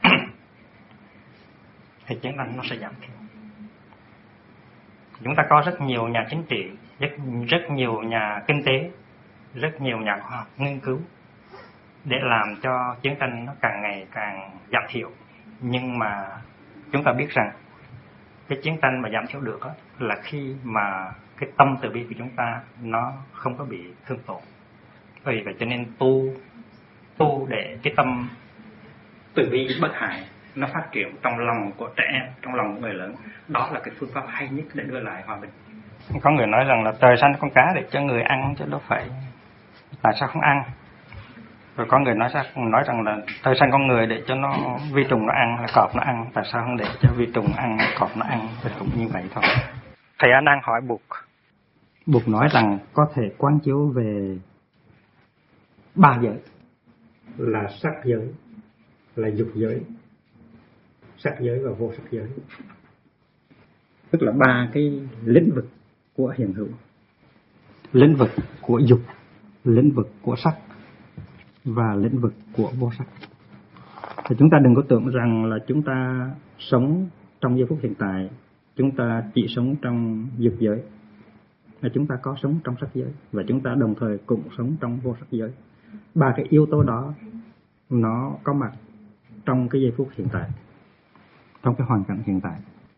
thì chiến tranh nó sẽ giảm thiểu. Chúng ta có rất nhiều nhà chính trị, rất nhiều nhà kinh tế, rất nhiều nhà khoa học nghiên cứu để làm cho chiến tranh nó càng ngày càng giảm thiểu. Nhưng mà chúng ta biết rằng cái chiến tranh mà giảm thiểu được là khi mà cái tâm từ bi của chúng ta nó không có bị thương tổn. Vì vậy cho nên tu để cái tâm từ bi bất hại nó phát triển trong lòng của trẻ em, trong lòng của người lớn. Đó là cái phương pháp hay nhất để đưa lại hòa bình. Có người nói rằng là trời sanh con cá để cho người ăn chứ đâu phải tại sao không ăn. Rồi có người nói rằng là trời sanh con người để cho nó vi trùng nó ăn, là cọp nó ăn, tại sao không để cho vi trùng ăn, cọp nó ăn, thì cũng như vậy thôi. Thầy A Nan hỏi Bụt nói rằng có thể quán chiếu về 3 giới, là sắc giới, là dục giới, sắc giới và vô sắc giới. Tức là 3 cái lĩnh vực của hiện hữu: lĩnh vực của dục, lĩnh vực của sắc và lĩnh vực của vô sắc. Thì chúng ta đừng có tưởng rằng là chúng ta sống trong giây phút hiện tại, chúng ta chỉ sống trong dục giới, mà chúng ta có sống trong sắc giới, và chúng ta đồng thời cũng sống trong vô sắc giới. 3 cái yếu tố đó nó có mặt trong cái giây phút hiện tại, trong cái hoàn cảnh hiện tại.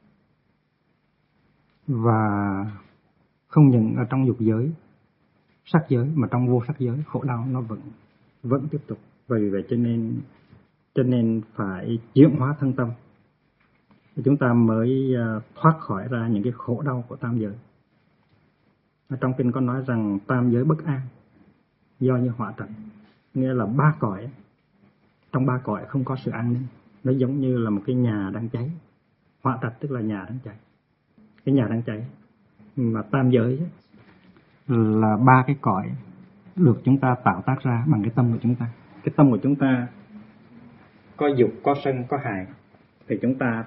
Và không những ở trong dục giới, sắc giới, mà trong vô sắc giới khổ đau nó vẫn tiếp tục. Vì vậy cho nên phải chuyển hóa thân tâm, chúng ta mới thoát khỏi ra những cái khổ đau của tam giới. Ở trong kinh có nói rằng tam giới bất an do như hỏa trạch, nghĩa là 3 cõi, trong 3 cõi không có sự an ninh. Nó giống như là một cái nhà đang cháy. Hỏa trạch tức là nhà đang cháy, cái nhà đang cháy. Mà tam giới là 3 cái cõi được chúng ta tạo tác ra bằng cái tâm của chúng ta. Cái tâm của chúng ta có dục, có sân, có hại, thì chúng ta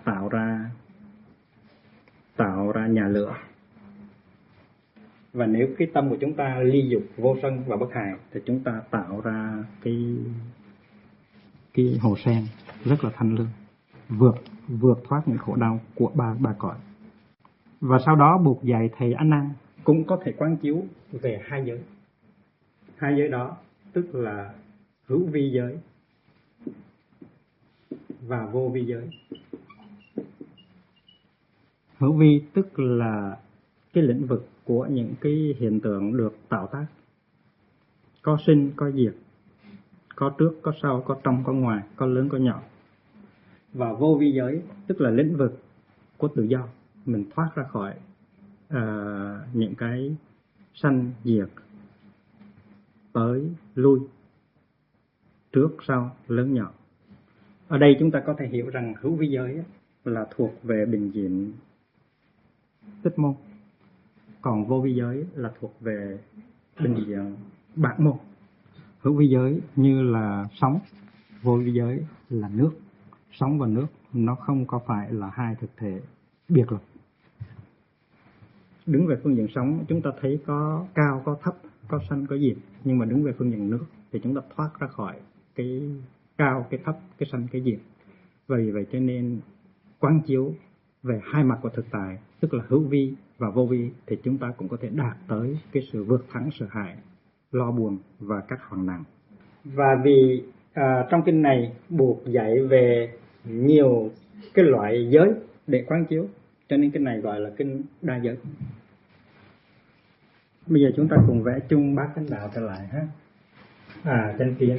tạo ra nhà lửa. Và nếu cái tâm của chúng ta ly dục, vô sân và bất hại, thì chúng ta tạo ra cái hồ sen rất là thanh lương, vượt thoát những khổ đau của ba cõi. Và sau đó Bụt dạy thầy A Nan cũng có thể quán chiếu về 2 giới. 2 giới đó tức là hữu vi giới và vô vi giới. Hữu vi tức là cái lĩnh vực của những cái hiện tượng được tạo tác, có sinh, có diệt, có trước, có sau, có trong, có ngoài, có lớn, có nhỏ. Và vô vi giới tức là lĩnh vực của tự do, mình thoát ra khỏi những cái sanh, diệt, tới, lui, trước, sau, lớn, nhỏ. Ở đây chúng ta có thể hiểu rằng hữu vi giới là thuộc về bình diện tích môn, còn vô vi giới là thuộc về bình diện bản môn. Hữu vi giới như là sóng, vô vi giới là nước. Sóng và nước nó không có phải là 2 thực thể biệt lập. Đứng về phương diện sóng chúng ta thấy có cao, có thấp, có sanh, có diệt. Nhưng mà đứng về phương diện nước thì chúng ta thoát ra khỏi cái cao, cái thấp, cái sanh, cái diệt. Vì vậy cho nên quán chiếu về 2 mặt của thực tại, tức là hữu vi và vô vi, thì chúng ta cũng có thể đạt tới cái sự vượt thắng sợ hãi, lo buồn và các hoạn nạn. Và vì trong kinh này Bụt dạy về nhiều cái loại giới để quán chiếu, cho nên kinh này gọi là kinh đa giới. Bây giờ chúng ta cùng vẽ chung bát chánh đạo trở lại ha. Chánh kiến.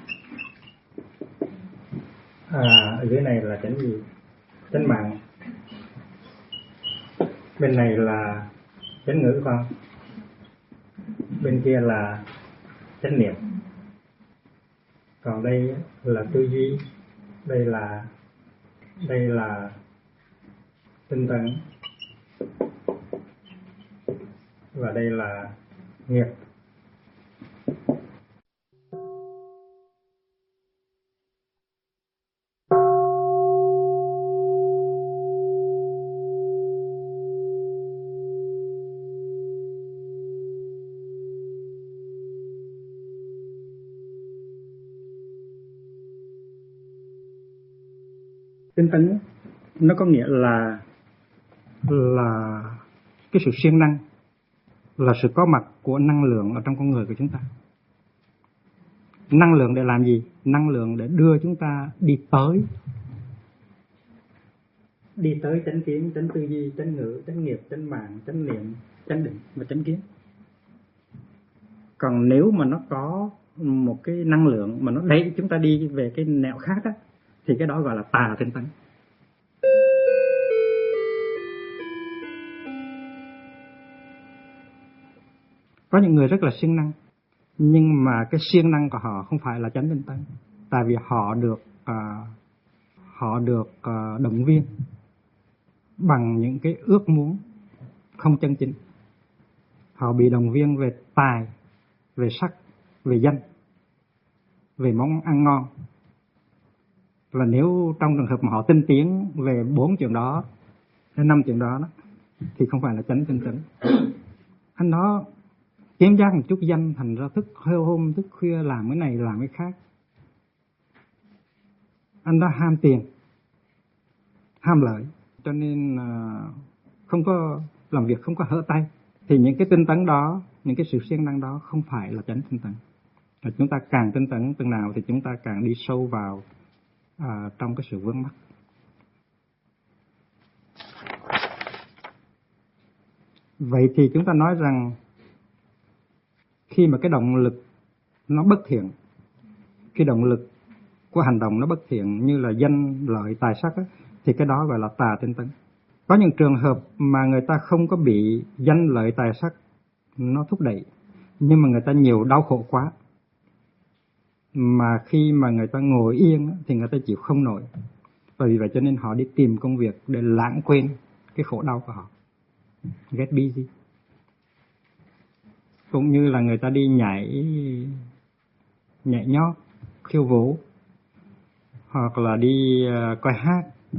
Ở dưới này là chánh gì? Chánh mạng. Bên này là chánh ngữ phải không? Bên kia là chánh niệm. Còn đây là tư duy, đây là tinh tấn, và đây là nghiệp. Tinh tấn nó có nghĩa là cái sự siêng năng, là sự có mặt của năng lượng ở trong con người của chúng ta. Năng lượng để làm gì? Năng lượng để đưa chúng ta đi tới chánh kiến, chánh tư duy, chánh ngữ, chánh nghiệp, chánh mạng, chánh niệm, chánh định và chánh kiến. Còn nếu mà nó có một cái năng lượng mà nó đẩy chúng ta đi về cái nẻo khác á, thì cái đó gọi là tà tinh tấn. Có những người rất là siêng năng, nhưng mà cái siêng năng của họ không phải là chánh tinh tấn, tại vì họ được động viên bằng những cái ước muốn không chân chính. Họ bị động viên về tài, về sắc, về danh, về món ăn ngon. Và nếu trong trường hợp mà họ tinh tiến về 4 chuyện đó, hay 5 chuyện đó, thì không phải là chánh tinh tấn. Anh đó kiếm giác một chút danh, thành ra thức hôm thức khuya làm cái này làm cái khác. Anh đó ham tiền, ham lợi, cho nên không có làm việc, không có hở tay. Thì những cái tinh tấn đó, những cái sự siêng năng đó không phải là chánh tinh tấn. Và chúng ta càng tinh tấn từng nào thì chúng ta càng đi sâu vào trong cái sự vướng mắc. Vậy thì chúng ta nói rằng khi mà cái động lực nó bất thiện, cái động lực của hành động nó bất thiện như là danh lợi tài sắc á, thì cái đó gọi là tà tinh tấn. Có những trường hợp mà người ta không có bị danh lợi tài sắc nó thúc đẩy, nhưng mà người ta nhiều đau khổ quá, mà khi mà người ta ngồi yên á, thì người ta chịu không nổi. Và vì vậy cho nên họ đi tìm công việc để lãng quên cái khổ đau của họ, get busy. Cũng như là người ta đi nhảy nhót, khiêu vũ, hoặc là đi coi hát,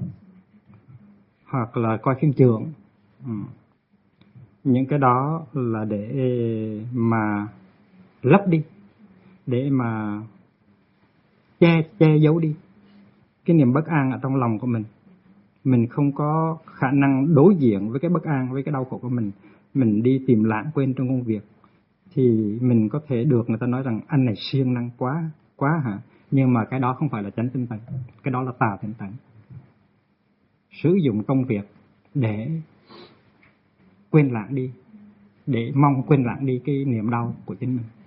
hoặc là coi phim chưởng. Những cái đó là để mà lấp đi, để mà che giấu đi cái niềm bất an ở trong lòng của mình. Mình không có khả năng đối diện với cái bất an, với cái đau khổ của mình. Mình đi tìm lãng quên trong công việc, thì mình có thể được người ta nói rằng anh này siêng năng quá hả? Nhưng mà cái đó không phải là chánh tinh tấn, cái đó là tà tinh tấn. Sử dụng công việc để quên lãng đi, để mong quên lãng đi cái niềm đau của chính mình.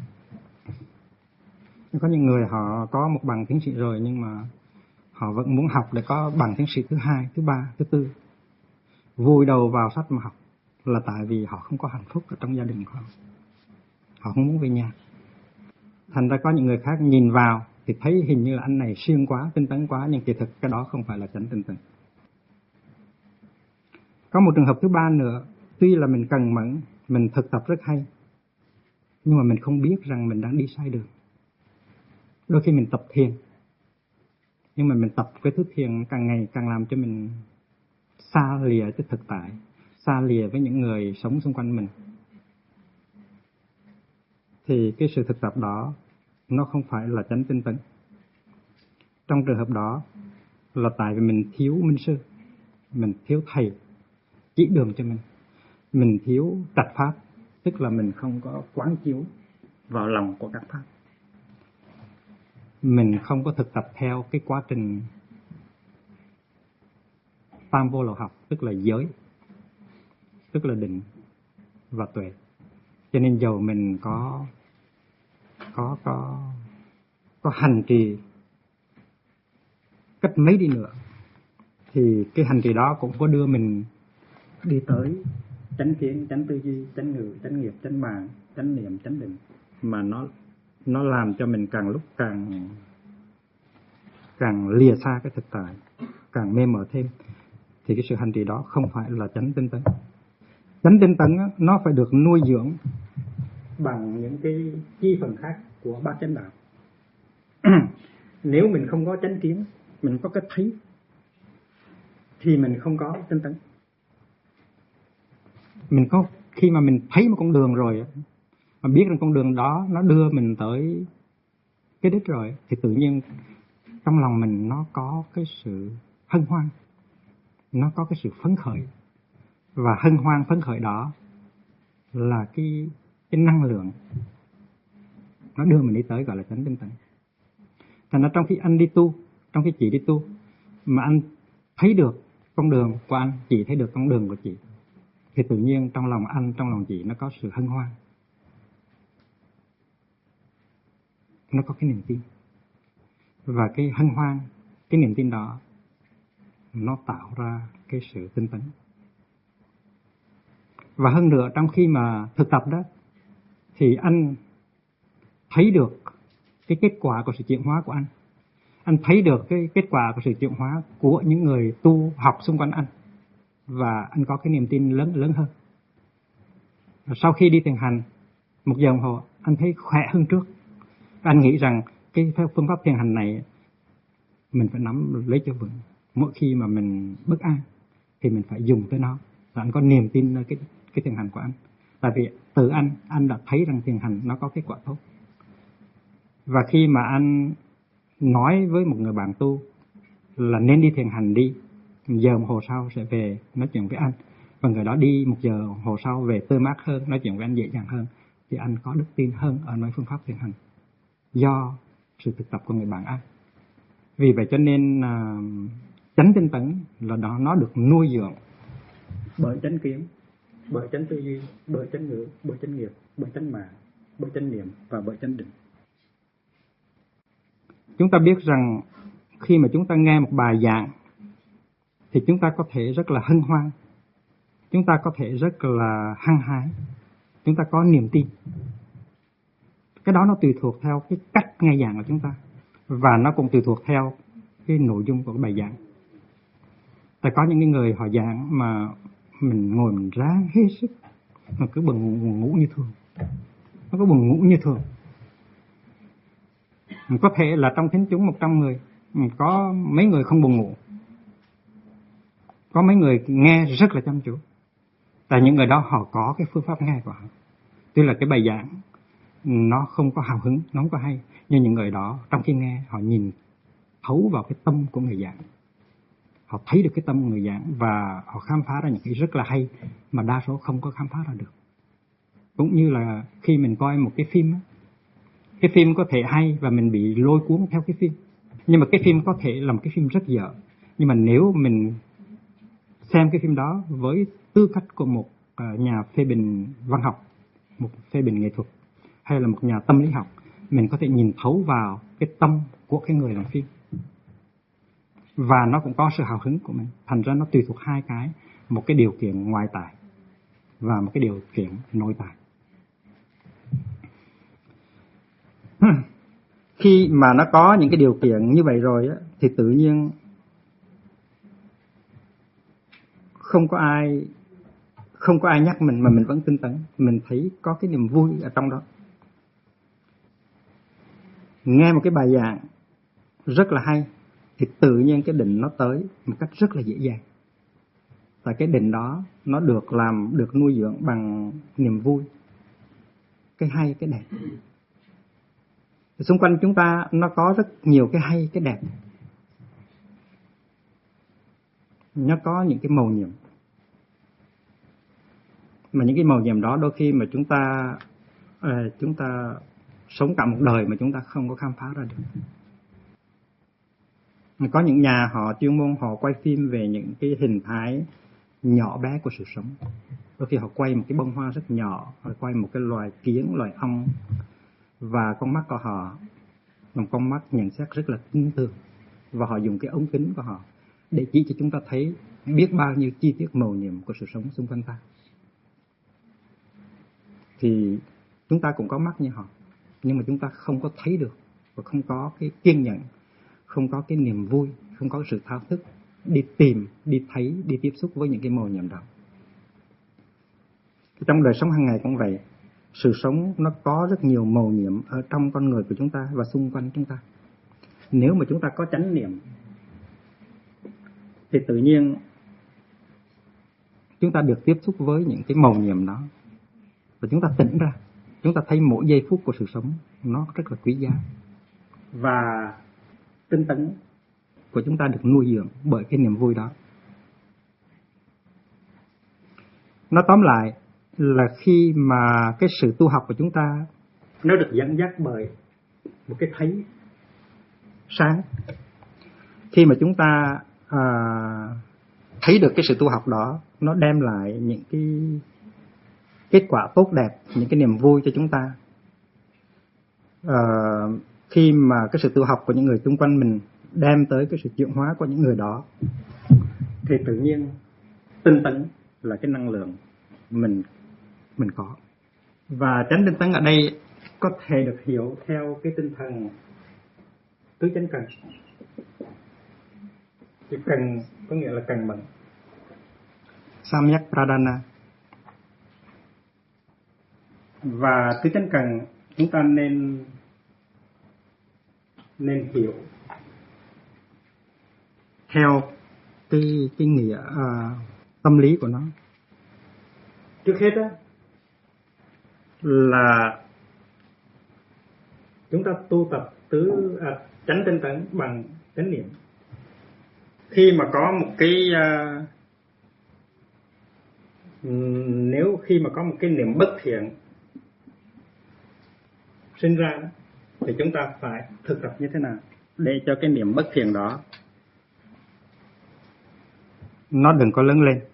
Có những người họ có một bằng tiến sĩ rồi, nhưng mà họ vẫn muốn học để có bằng tiến sĩ thứ 2, thứ 3, thứ 4. Vùi đầu vào sách mà học là tại vì họ không có hạnh phúc ở trong gia đình của họ. Họ không muốn về nhà. Thành ra có những người khác nhìn vào thì thấy hình như là anh này siêng quá, tinh tấn quá, nhưng kỳ thực cái đó không phải là chánh tinh tấn. Có một trường hợp thứ 3 nữa, tuy là mình cần mẫn, mình thực tập rất hay, nhưng mà mình không biết rằng mình đang đi sai đường. Đôi khi mình tập thiền, nhưng mà mình tập cái thứ thiền càng ngày càng làm cho mình xa lìa cái thực tại, xa lìa với những người sống xung quanh mình. Thì cái sự thực tập đó nó không phải là chánh tinh tấn. Trong trường hợp đó là tại vì mình thiếu minh sư, mình thiếu thầy chỉ đường cho mình thiếu trạch pháp, tức là mình không có quán chiếu vào lòng của các pháp. Mình không có thực tập theo cái quá trình tam vô lậu học, tức là giới, tức là định và tuệ. Cho nên dầu mình có hành trì cách mấy đi nữa, thì cái hành trì đó cũng có đưa mình đi tới chánh kiến, chánh tư duy, chánh ngữ, chánh nghiệp, chánh mạng, chánh niệm, chánh định, mà nó làm cho mình càng lúc càng lìa xa cái thực tại, càng mê mờ thêm. Thì cái sự hành trì đó không phải là chánh tinh tấn. Chánh tinh tấn nó phải được nuôi dưỡng bằng những cái chi phần khác của bát chánh đạo. Nếu mình không có chánh kiến, mình có cái thấy, thì mình không có tinh tấn. Khi mà mình thấy một con đường rồi, mà biết rằng con đường đó nó đưa mình tới cái đích rồi, thì tự nhiên trong lòng mình nó có cái sự hân hoan, nó có cái sự phấn khởi. Và hân hoan phấn khởi đó là cái năng lượng nó đưa mình đi tới, gọi là chánh tinh tấn. Thành ra trong khi anh đi tu, trong khi chị đi tu, mà anh thấy được con đường của anh, chị thấy được con đường của chị, thì tự nhiên trong lòng anh, trong lòng chị nó có sự hân hoan, nó có cái niềm tin. Và cái hân hoan, cái niềm tin đó nó tạo ra cái sự tinh tấn. Và hơn nữa, trong khi mà thực tập đó, thì anh thấy được cái kết quả của sự chuyển hóa của anh. Anh thấy được cái kết quả của sự chuyển hóa của những người tu học xung quanh anh. Và anh có cái niềm tin lớn hơn. Và sau khi đi thiền hành 1 giờ đồng hồ, anh thấy khỏe hơn trước. Anh nghĩ rằng cái phương pháp thiền hành này mình phải nắm lấy cho vững. Mỗi khi mà mình bất an thì mình phải dùng tới nó. Và anh có niềm tin nơi cái thiền hành của anh. Tại vì từ anh đã thấy rằng thiền hành nó có kết quả tốt. Và khi mà anh nói với một người bạn tu là nên đi thiền hành đi, 1 giờ đồng hồ sau sẽ về nói chuyện với anh, và người đó đi 1 giờ đồng hồ sau về tươi mát hơn, nói chuyện với anh dễ dàng hơn, thì anh có đức tin hơn ở nơi phương pháp thiền hành do sự thực tập của người bạn anh. Vì vậy cho nên chánh tinh tấn là đó, nó được nuôi dưỡng bởi chánh kiến, bởi chánh tư duy, bởi chánh ngữ, bởi chánh nghiệp, bởi chánh mạng, bởi chánh niệm và bởi chánh định. Chúng ta biết rằng khi mà chúng ta nghe một bài giảng thì chúng ta có thể rất là hân hoan, chúng ta có thể rất là hăng hái, chúng ta có niềm tin. Cái đó nó tùy thuộc theo cái cách nghe giảng của chúng ta, và nó cũng tùy thuộc theo cái nội dung của cái bài giảng. Tại có những người họ giảng mà mình ngồi mình ráng hết sức, mà cứ buồn ngủ như thường. Nó có buồn ngủ như thường. Có thể là trong thính chúng 100 người, có mấy người không buồn ngủ, có mấy người nghe rất là chăm chú. Tại những người đó họ có cái phương pháp nghe của họ. Tuy là cái bài giảng nó không có hào hứng, nó không có hay, nhưng những người đó trong khi nghe họ nhìn thấu vào cái tâm của người giảng. Họ thấy được cái tâm của người giảng và họ khám phá ra những cái rất là hay mà đa số không có khám phá ra được. Cũng như là khi mình coi một cái phim, cái phim có thể hay và mình bị lôi cuốn theo cái phim. Nhưng mà cái phim có thể là một cái phim rất dở. Nhưng mà nếu mình xem cái phim đó với tư cách của một nhà phê bình văn học, một phê bình nghệ thuật, hay là một nhà tâm lý học, mình có thể nhìn thấu vào cái tâm của cái người làm phim. Và nó cũng có sự hào hứng của mình. Thành ra nó tùy thuộc hai cái, một cái điều kiện ngoại tại và một cái điều kiện nội tại. Khi mà nó có những cái điều kiện như vậy rồi á, thì tự nhiên không có ai nhắc mình mà mình vẫn tinh tấn. Mình thấy có cái niềm vui ở trong đó. Nghe một cái bài giảng rất là hay thì tự nhiên cái định nó tới một cách rất là dễ dàng. Và cái định đó nó được nuôi dưỡng bằng niềm vui, cái hay, cái đẹp. Xung quanh chúng ta nó có rất nhiều cái hay, cái đẹp. Nó có những cái màu nhiệm. Mà những cái màu nhiệm đó đôi khi mà chúng ta sống cả một đời mà chúng ta không có khám phá ra được. Có những nhà họ chuyên môn họ quay phim về những cái hình thái nhỏ bé của sự sống. Đôi khi họ quay một cái bông hoa rất nhỏ, họ quay một cái loài kiến, loài ong, và con mắt của họ là một con mắt nhận xét rất là tinh tường, và họ dùng cái ống kính của họ để chỉ cho chúng ta thấy biết bao nhiêu chi tiết màu nhiệm của sự sống xung quanh ta. Thì chúng ta cũng có mắt như họ, nhưng mà chúng ta không có thấy được, và không có cái kiên nhẫn, không có cái niềm vui, không có sự thao thức đi tìm, đi thấy, đi tiếp xúc với những cái màu nhiệm đó. Trong đời sống hàng ngày cũng vậy. Sự sống nó có rất nhiều màu nhiệm ở trong con người của chúng ta và xung quanh chúng ta. Nếu mà chúng ta có chánh niệm thì tự nhiên chúng ta được tiếp xúc với những cái màu nhiệm đó, và chúng ta tỉnh ra, chúng ta thấy mỗi giây phút của sự sống nó rất là quý giá. Và tinh tấn của chúng ta được nuôi dưỡng bởi cái niềm vui đó. Nói tóm lại là khi mà cái sự tu học của chúng ta nó được dẫn dắt bởi một cái thấy sáng, khi mà chúng ta thấy được cái sự tu học đó, nó đem lại những cái kết quả tốt đẹp, những cái niềm vui cho chúng ta. Khi mà cái sự tu học của những người xung quanh mình đem tới cái sự chuyển hóa của những người đó, thì tự nhiên tinh tấn là cái năng lượng mình có. Và chánh tinh tấn ở đây có thể được hiểu theo cái tinh thần tứ chánh cần. Cái cần có nghĩa là cần mẫn, Samyak Pradana. Và tứ chánh cần chúng ta nên hiểu theo cái nghĩa tâm lý của nó. Trước hết á là chúng ta tu tập chánh tinh tấn bằng chánh niệm. Khi mà có một cái nếu khi mà có một cái niệm bất thiện sinh ra đó, thì chúng ta phải thực tập như thế nào để cho cái niệm bất thiện đó nó đừng có lớn lên,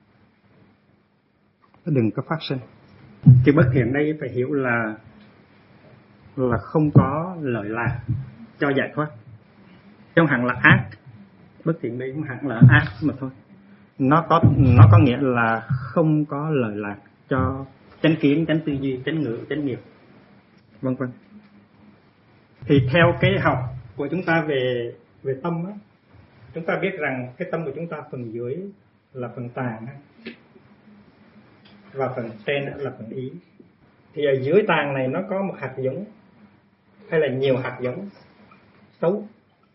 nó đừng có phát sinh. Cái bất thiện đây phải hiểu là không có lợi lạc cho giải thoát, không hẳn là ác. Bất thiện đây cũng hẳn là ác mà thôi. Nó có nghĩa là không có lợi lạc cho chánh kiến, chánh tư duy, chánh ngữ, chánh nghiệp, vân vân. Thì theo cái học của chúng ta về tâm á, chúng ta biết rằng cái tâm của chúng ta phần dưới là phần tàng và phần trên là phần ý. Thì ở dưới tàng này nó có một hạt giống hay là nhiều hạt giống xấu,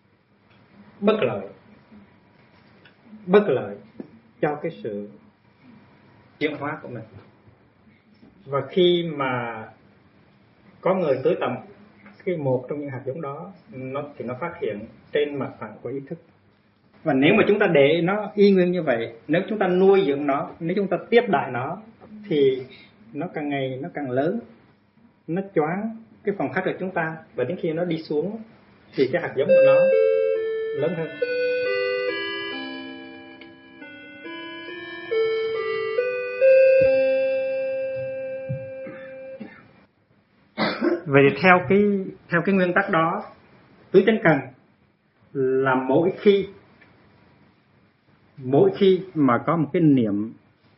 bất lợi cho cái sự chuyển hóa của mình. Và khi mà có người tưới tầm cái một trong những hạt giống đó, thì nó phát hiện trên mặt phẳng của ý thức. Và nếu mà chúng ta để nó y nguyên như vậy, nếu chúng ta nuôi dưỡng nó, nếu chúng ta tiếp đại nó, thì nó càng ngày nó càng lớn, nó choáng cái phòng khách của chúng ta, và đến khi nó đi xuống thì cái hạt giống của nó lớn hơn. Vậy thì theo cái nguyên tắc đó, tứ chánh cần là mỗi khi mà có một cái niệm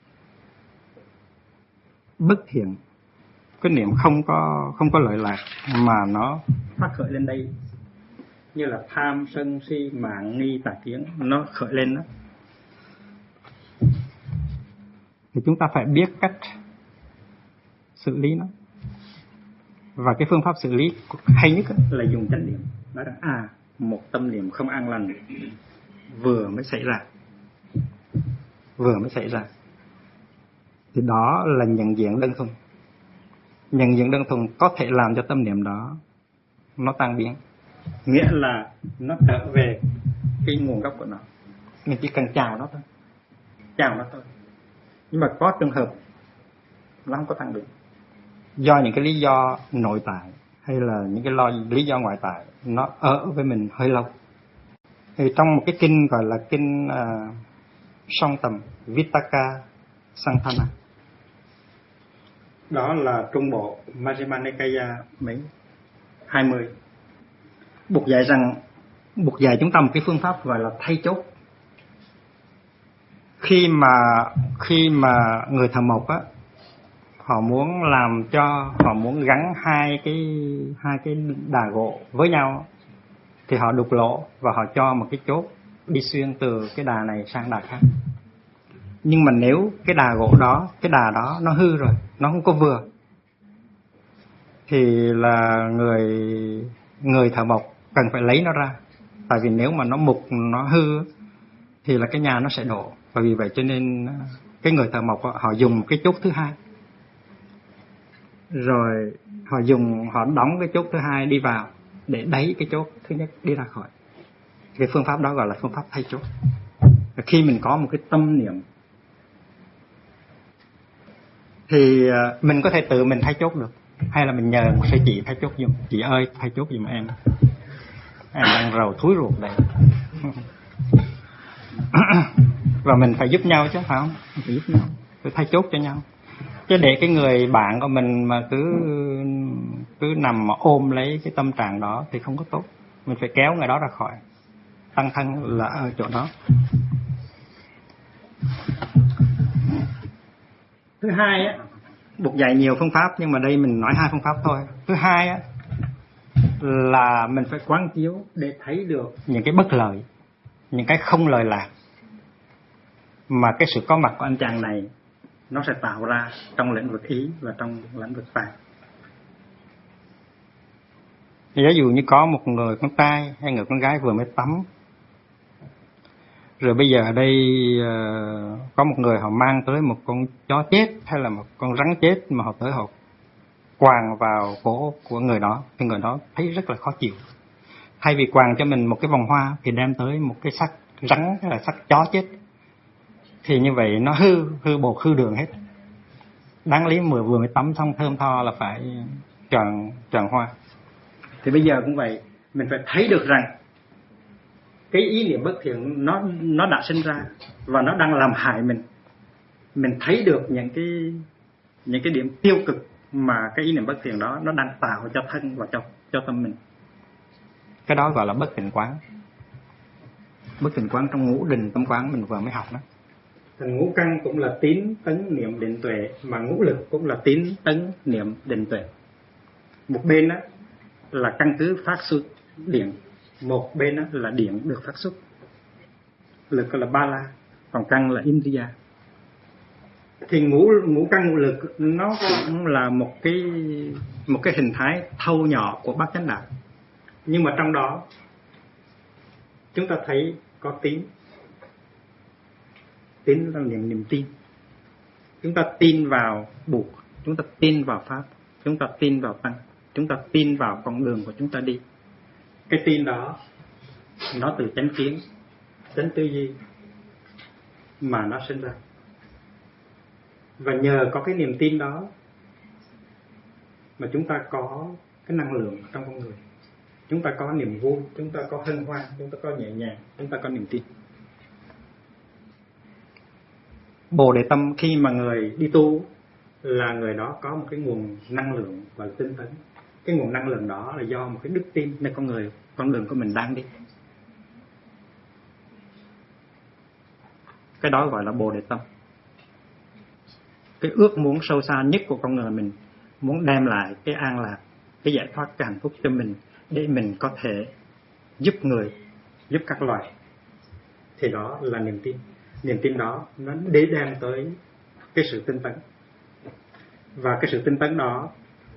bất thiện, cái niệm không có lợi lạc mà nó phát khởi lên đây, như là tham, sân, si, mạn, nghi, tà kiến, nó khởi lên đó, thì chúng ta phải biết cách xử lý nó. Và cái phương pháp xử lý hay nhất là dùng chánh niệm. Nói rằng một tâm niệm không an lành vừa mới xảy ra, thì đó là nhận diện đơn thuần. Nhận diện đơn thuần có thể làm cho tâm niệm đó nó tan biến, nghĩa là nó trở về cái nguồn gốc của nó. Mình chỉ cần chào nó thôi. Nhưng mà có trường hợp nó không có tan biến, do những cái lý do nội tại hay là những cái lý do ngoại tại, nó ở với mình hơi lâu. Thì trong một cái kinh gọi là kinh song tầm Vittaka Santhana, đó là trung bộ Majjhima Nikaya mấy 20, Bụt dạy chúng ta một cái phương pháp gọi là thay chốt. Khi mà người thợ mộc á, họ muốn gắn hai cái đà gỗ với nhau, thì họ đục lỗ và họ cho một cái chốt đi xuyên từ cái đà này sang đà khác. Nhưng mà nếu cái đà gỗ đó, cái đà đó nó hư rồi, nó không có vừa, thì là người thợ mộc cần phải lấy nó ra. Tại vì nếu mà nó mục, nó hư thì là cái nhà nó sẽ đổ. Và vì vậy cho nên cái người thợ mộc họ dùng cái chốt thứ hai, rồi họ đóng cái chốt thứ hai đi vào để đẩy cái chốt thứ nhất đi ra khỏi. Cái phương pháp đó gọi là phương pháp thay chốt. Khi mình có một cái tâm niệm thì mình có thể tự mình thay chốt được, hay là mình nhờ một sư chị thay chốt giùm. Chị ơi thay chốt giùm em đang rầu thúi ruột đây. Và mình phải giúp nhau chứ, phải không? Mình phải giúp nhau, phải thay chốt cho nhau. Chứ để cái người bạn của mình mà cứ nằm mà ôm lấy cái tâm trạng đó thì không có tốt. Mình phải kéo người đó ra khỏi. Tăng thân là ở chỗ đó. Thứ hai á, Bụt dạy nhiều phương pháp, nhưng mà đây mình nói 2 phương pháp thôi. Thứ hai á, là mình phải quán chiếu để thấy được những cái bất lợi, những cái không lợi lạc mà cái sự có mặt của anh chàng này nó sẽ tạo ra trong lĩnh vực ý và trong lĩnh vực pháp. Ví dụ như có một người con trai hay người con gái vừa mới tắm, rồi bây giờ ở đây có một người họ mang tới một con chó chết hay là một con rắn chết mà họ tới họ quàng vào cổ của người đó, thì người đó thấy rất là khó chịu. Thay vì quàng cho mình một cái vòng hoa thì đem tới một cái xác rắn hay là xác chó chết, thì như vậy nó hư bột hư đường hết. Đáng lý vừa mới tắm xong thơm tho là phải tròn hoa. Thì bây giờ cũng vậy, mình phải thấy được rằng cái ý niệm bất thiện nó đã sinh ra và nó đang làm hại mình. Mình thấy được những cái điểm tiêu cực mà cái ý niệm bất thiện đó nó đang tạo cho thân và cho tâm mình. Cái đó gọi là bất tịnh quán. Bất tịnh quán trong ngũ định tâm quán mình vừa mới học đó. Thành ngũ căn cũng là tín tấn niệm định tuệ, mà ngũ lực cũng là tín tấn niệm định tuệ. Một bên đó là căn cứ phát xuất điện, một bên đó là điện được phát xuất. Lực là ba la, còn căn là Indriya. Thì ngũ căn ngũ lực nó cũng là một cái hình thái thâu nhỏ của bát chánh đạo. Nhưng mà trong đó chúng ta thấy có tín. Tín là niềm tin. Chúng ta tin vào Bụt, chúng ta tin vào Pháp, chúng ta tin vào Tăng, chúng ta tin vào con đường của chúng ta đi. Cái tin đó nó từ chánh kiến, chánh tư duy mà nó sinh ra. Và nhờ có cái niềm tin đó mà chúng ta có cái năng lượng trong con người. Chúng ta có niềm vui, chúng ta có hân hoan, chúng ta có nhẹ nhàng, chúng ta có niềm tin. Bồ Đề tâm khi mà người đi tu là người đó có một cái nguồn năng lượng và tinh tấn. Cái nguồn năng lượng đó là do một cái đức tin nơi con đường của mình đang đi. Cái đó gọi là Bồ Đề tâm. Cái ước muốn sâu xa nhất của con người mình muốn đem lại cái an lạc, cái giải thoát, cái hạnh phúc cho mình, để mình có thể giúp người, giúp các loài. Thì đó là niềm tin. Niềm tin đó nó để đem tới cái sự tinh tấn. Và cái sự tinh tấn đó,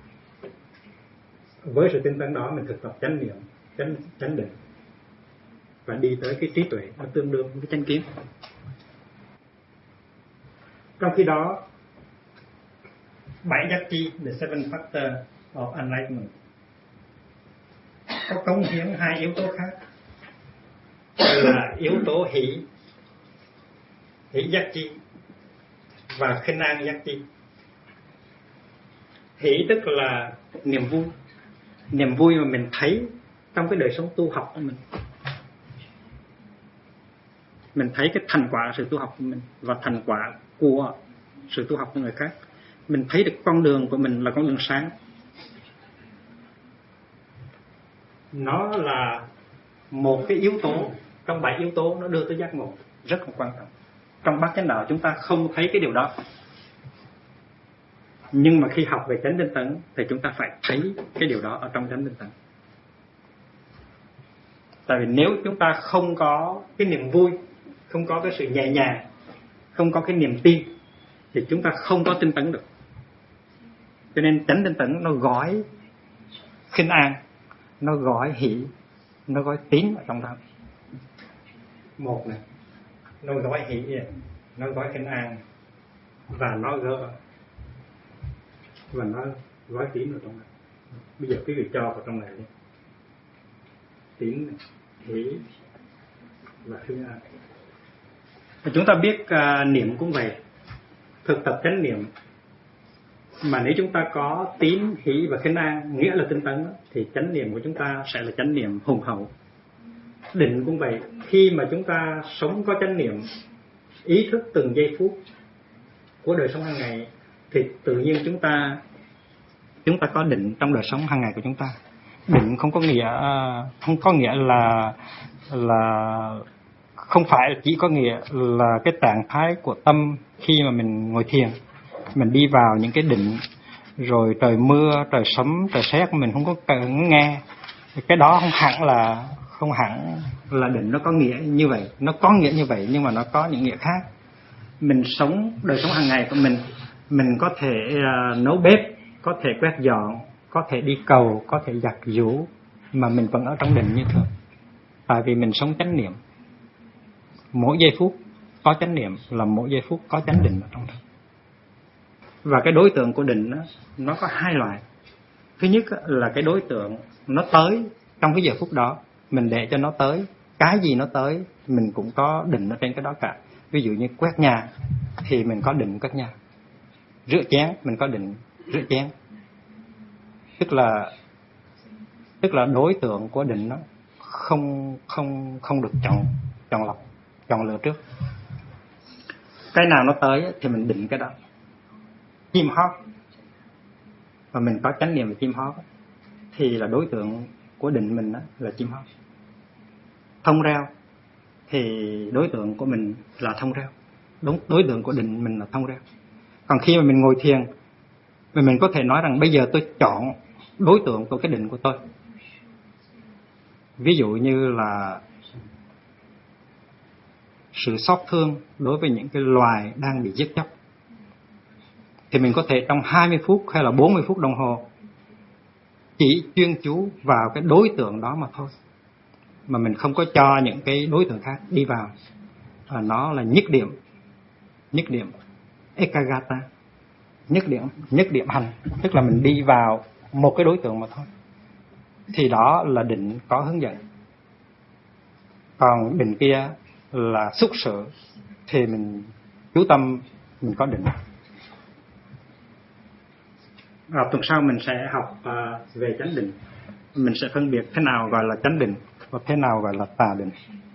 với sự tinh tấn đó mình thực tập chánh niệm, chánh định và đi tới cái trí tuệ nó tương đương với chánh kiến. Trong khi đó 7 giác chi, the seven factor of enlightenment, có cống hiến 2 yếu tố khác là yếu tố hỷ giác chi và khinh an giác chi. Hỷ tức là niềm vui mà mình thấy trong cái đời sống tu học của mình. Mình thấy cái thành quả sự tu học của mình và thành quả của sự tu học của người khác. Mình thấy được con đường của mình là con đường sáng. Nó là một cái yếu tố trong 7 yếu tố nó đưa tới giác ngộ rất là quan trọng. Trong bát chánh đạo chúng ta không thấy cái điều đó. Nhưng mà khi học về chánh tinh tấn thì chúng ta phải thấy cái điều đó ở trong chánh tinh tấn. Tại vì nếu chúng ta không có cái niềm vui, không có cái sự nhẹ nhàng, không có cái niềm tin thì chúng ta không có tinh tấn được. Cho nên chánh tinh tấn nó gói khinh an, nó gói hỷ, nó gói tín ở trong đó. Một này, nó gói hỷ, nó gói khinh an và nó gói tín ở trong này. Bây giờ quý vị cho vào trong này đi. Tín này, hỷ, và khinh an. Chúng ta biết niệm cũng vậy, thực tập chánh niệm mà nếu chúng ta có tín, hỷ và khinh an, nghĩa là tinh tấn, thì chánh niệm của chúng ta sẽ là chánh niệm hùng hậu. Định cũng vậy, khi mà chúng ta sống có chánh niệm, ý thức từng giây phút của đời sống hàng ngày, thì tự nhiên chúng ta có định trong đời sống hàng ngày của chúng ta. Định không có nghĩa là không phải chỉ có nghĩa là cái trạng thái của tâm khi mà mình ngồi thiền, mình đi vào những cái định, rồi trời mưa, trời sấm, trời sét mình không có cần nghe. Cái đó không hẳn là định nó có nghĩa như vậy. Nó có nghĩa như vậy nhưng mà nó có những nghĩa khác. Mình sống đời sống hàng ngày của mình có thể nấu bếp, có thể quét dọn, có thể đi cầu, có thể giặt giũ, mà mình vẫn ở trong định như thường. Tại vì mình sống chánh niệm. Mỗi giây phút có chánh niệm là mỗi giây phút có chánh định ở trong đó. Và cái đối tượng của định nó có hai loại. Thứ nhất là cái đối tượng nó tới trong cái giờ phút đó, mình để cho nó tới, cái gì nó tới mình cũng có định ở trên cái đó cả. Ví dụ như quét nhà thì mình có định quét nhà, rửa chén mình có định rửa chén. Tức là đối tượng của định nó không được chọn lọc, chọn lựa trước. Cái nào nó tới thì mình định cái đó. Chim hót và mình có chánh niệm về chim hót thì là đối tượng của định mình là chim hót. Thông reo thì đối tượng của mình là thông reo. Đối tượng của định mình là thông reo. Còn khi mà mình ngồi thiền, mình có thể nói rằng bây giờ tôi chọn đối tượng của cái định của tôi. Ví dụ như là sự xót thương đối với những cái loài đang bị giết chóc, thì mình có thể trong 20 phút hay là 40 phút đồng hồ chỉ chuyên chú vào cái đối tượng đó mà thôi, mà mình không có cho những cái đối tượng khác đi vào. Nó là nhất điểm ekagata, nhất điểm hành, tức là mình đi vào một cái đối tượng mà thôi. Thì đó là định có hướng dẫn. Còn định kia là xúc sự thì mình chú tâm, mình có định. Tuần sau mình sẽ học về chánh định. Mình sẽ phân biệt thế nào gọi là chánh định và thế nào gọi là tà định.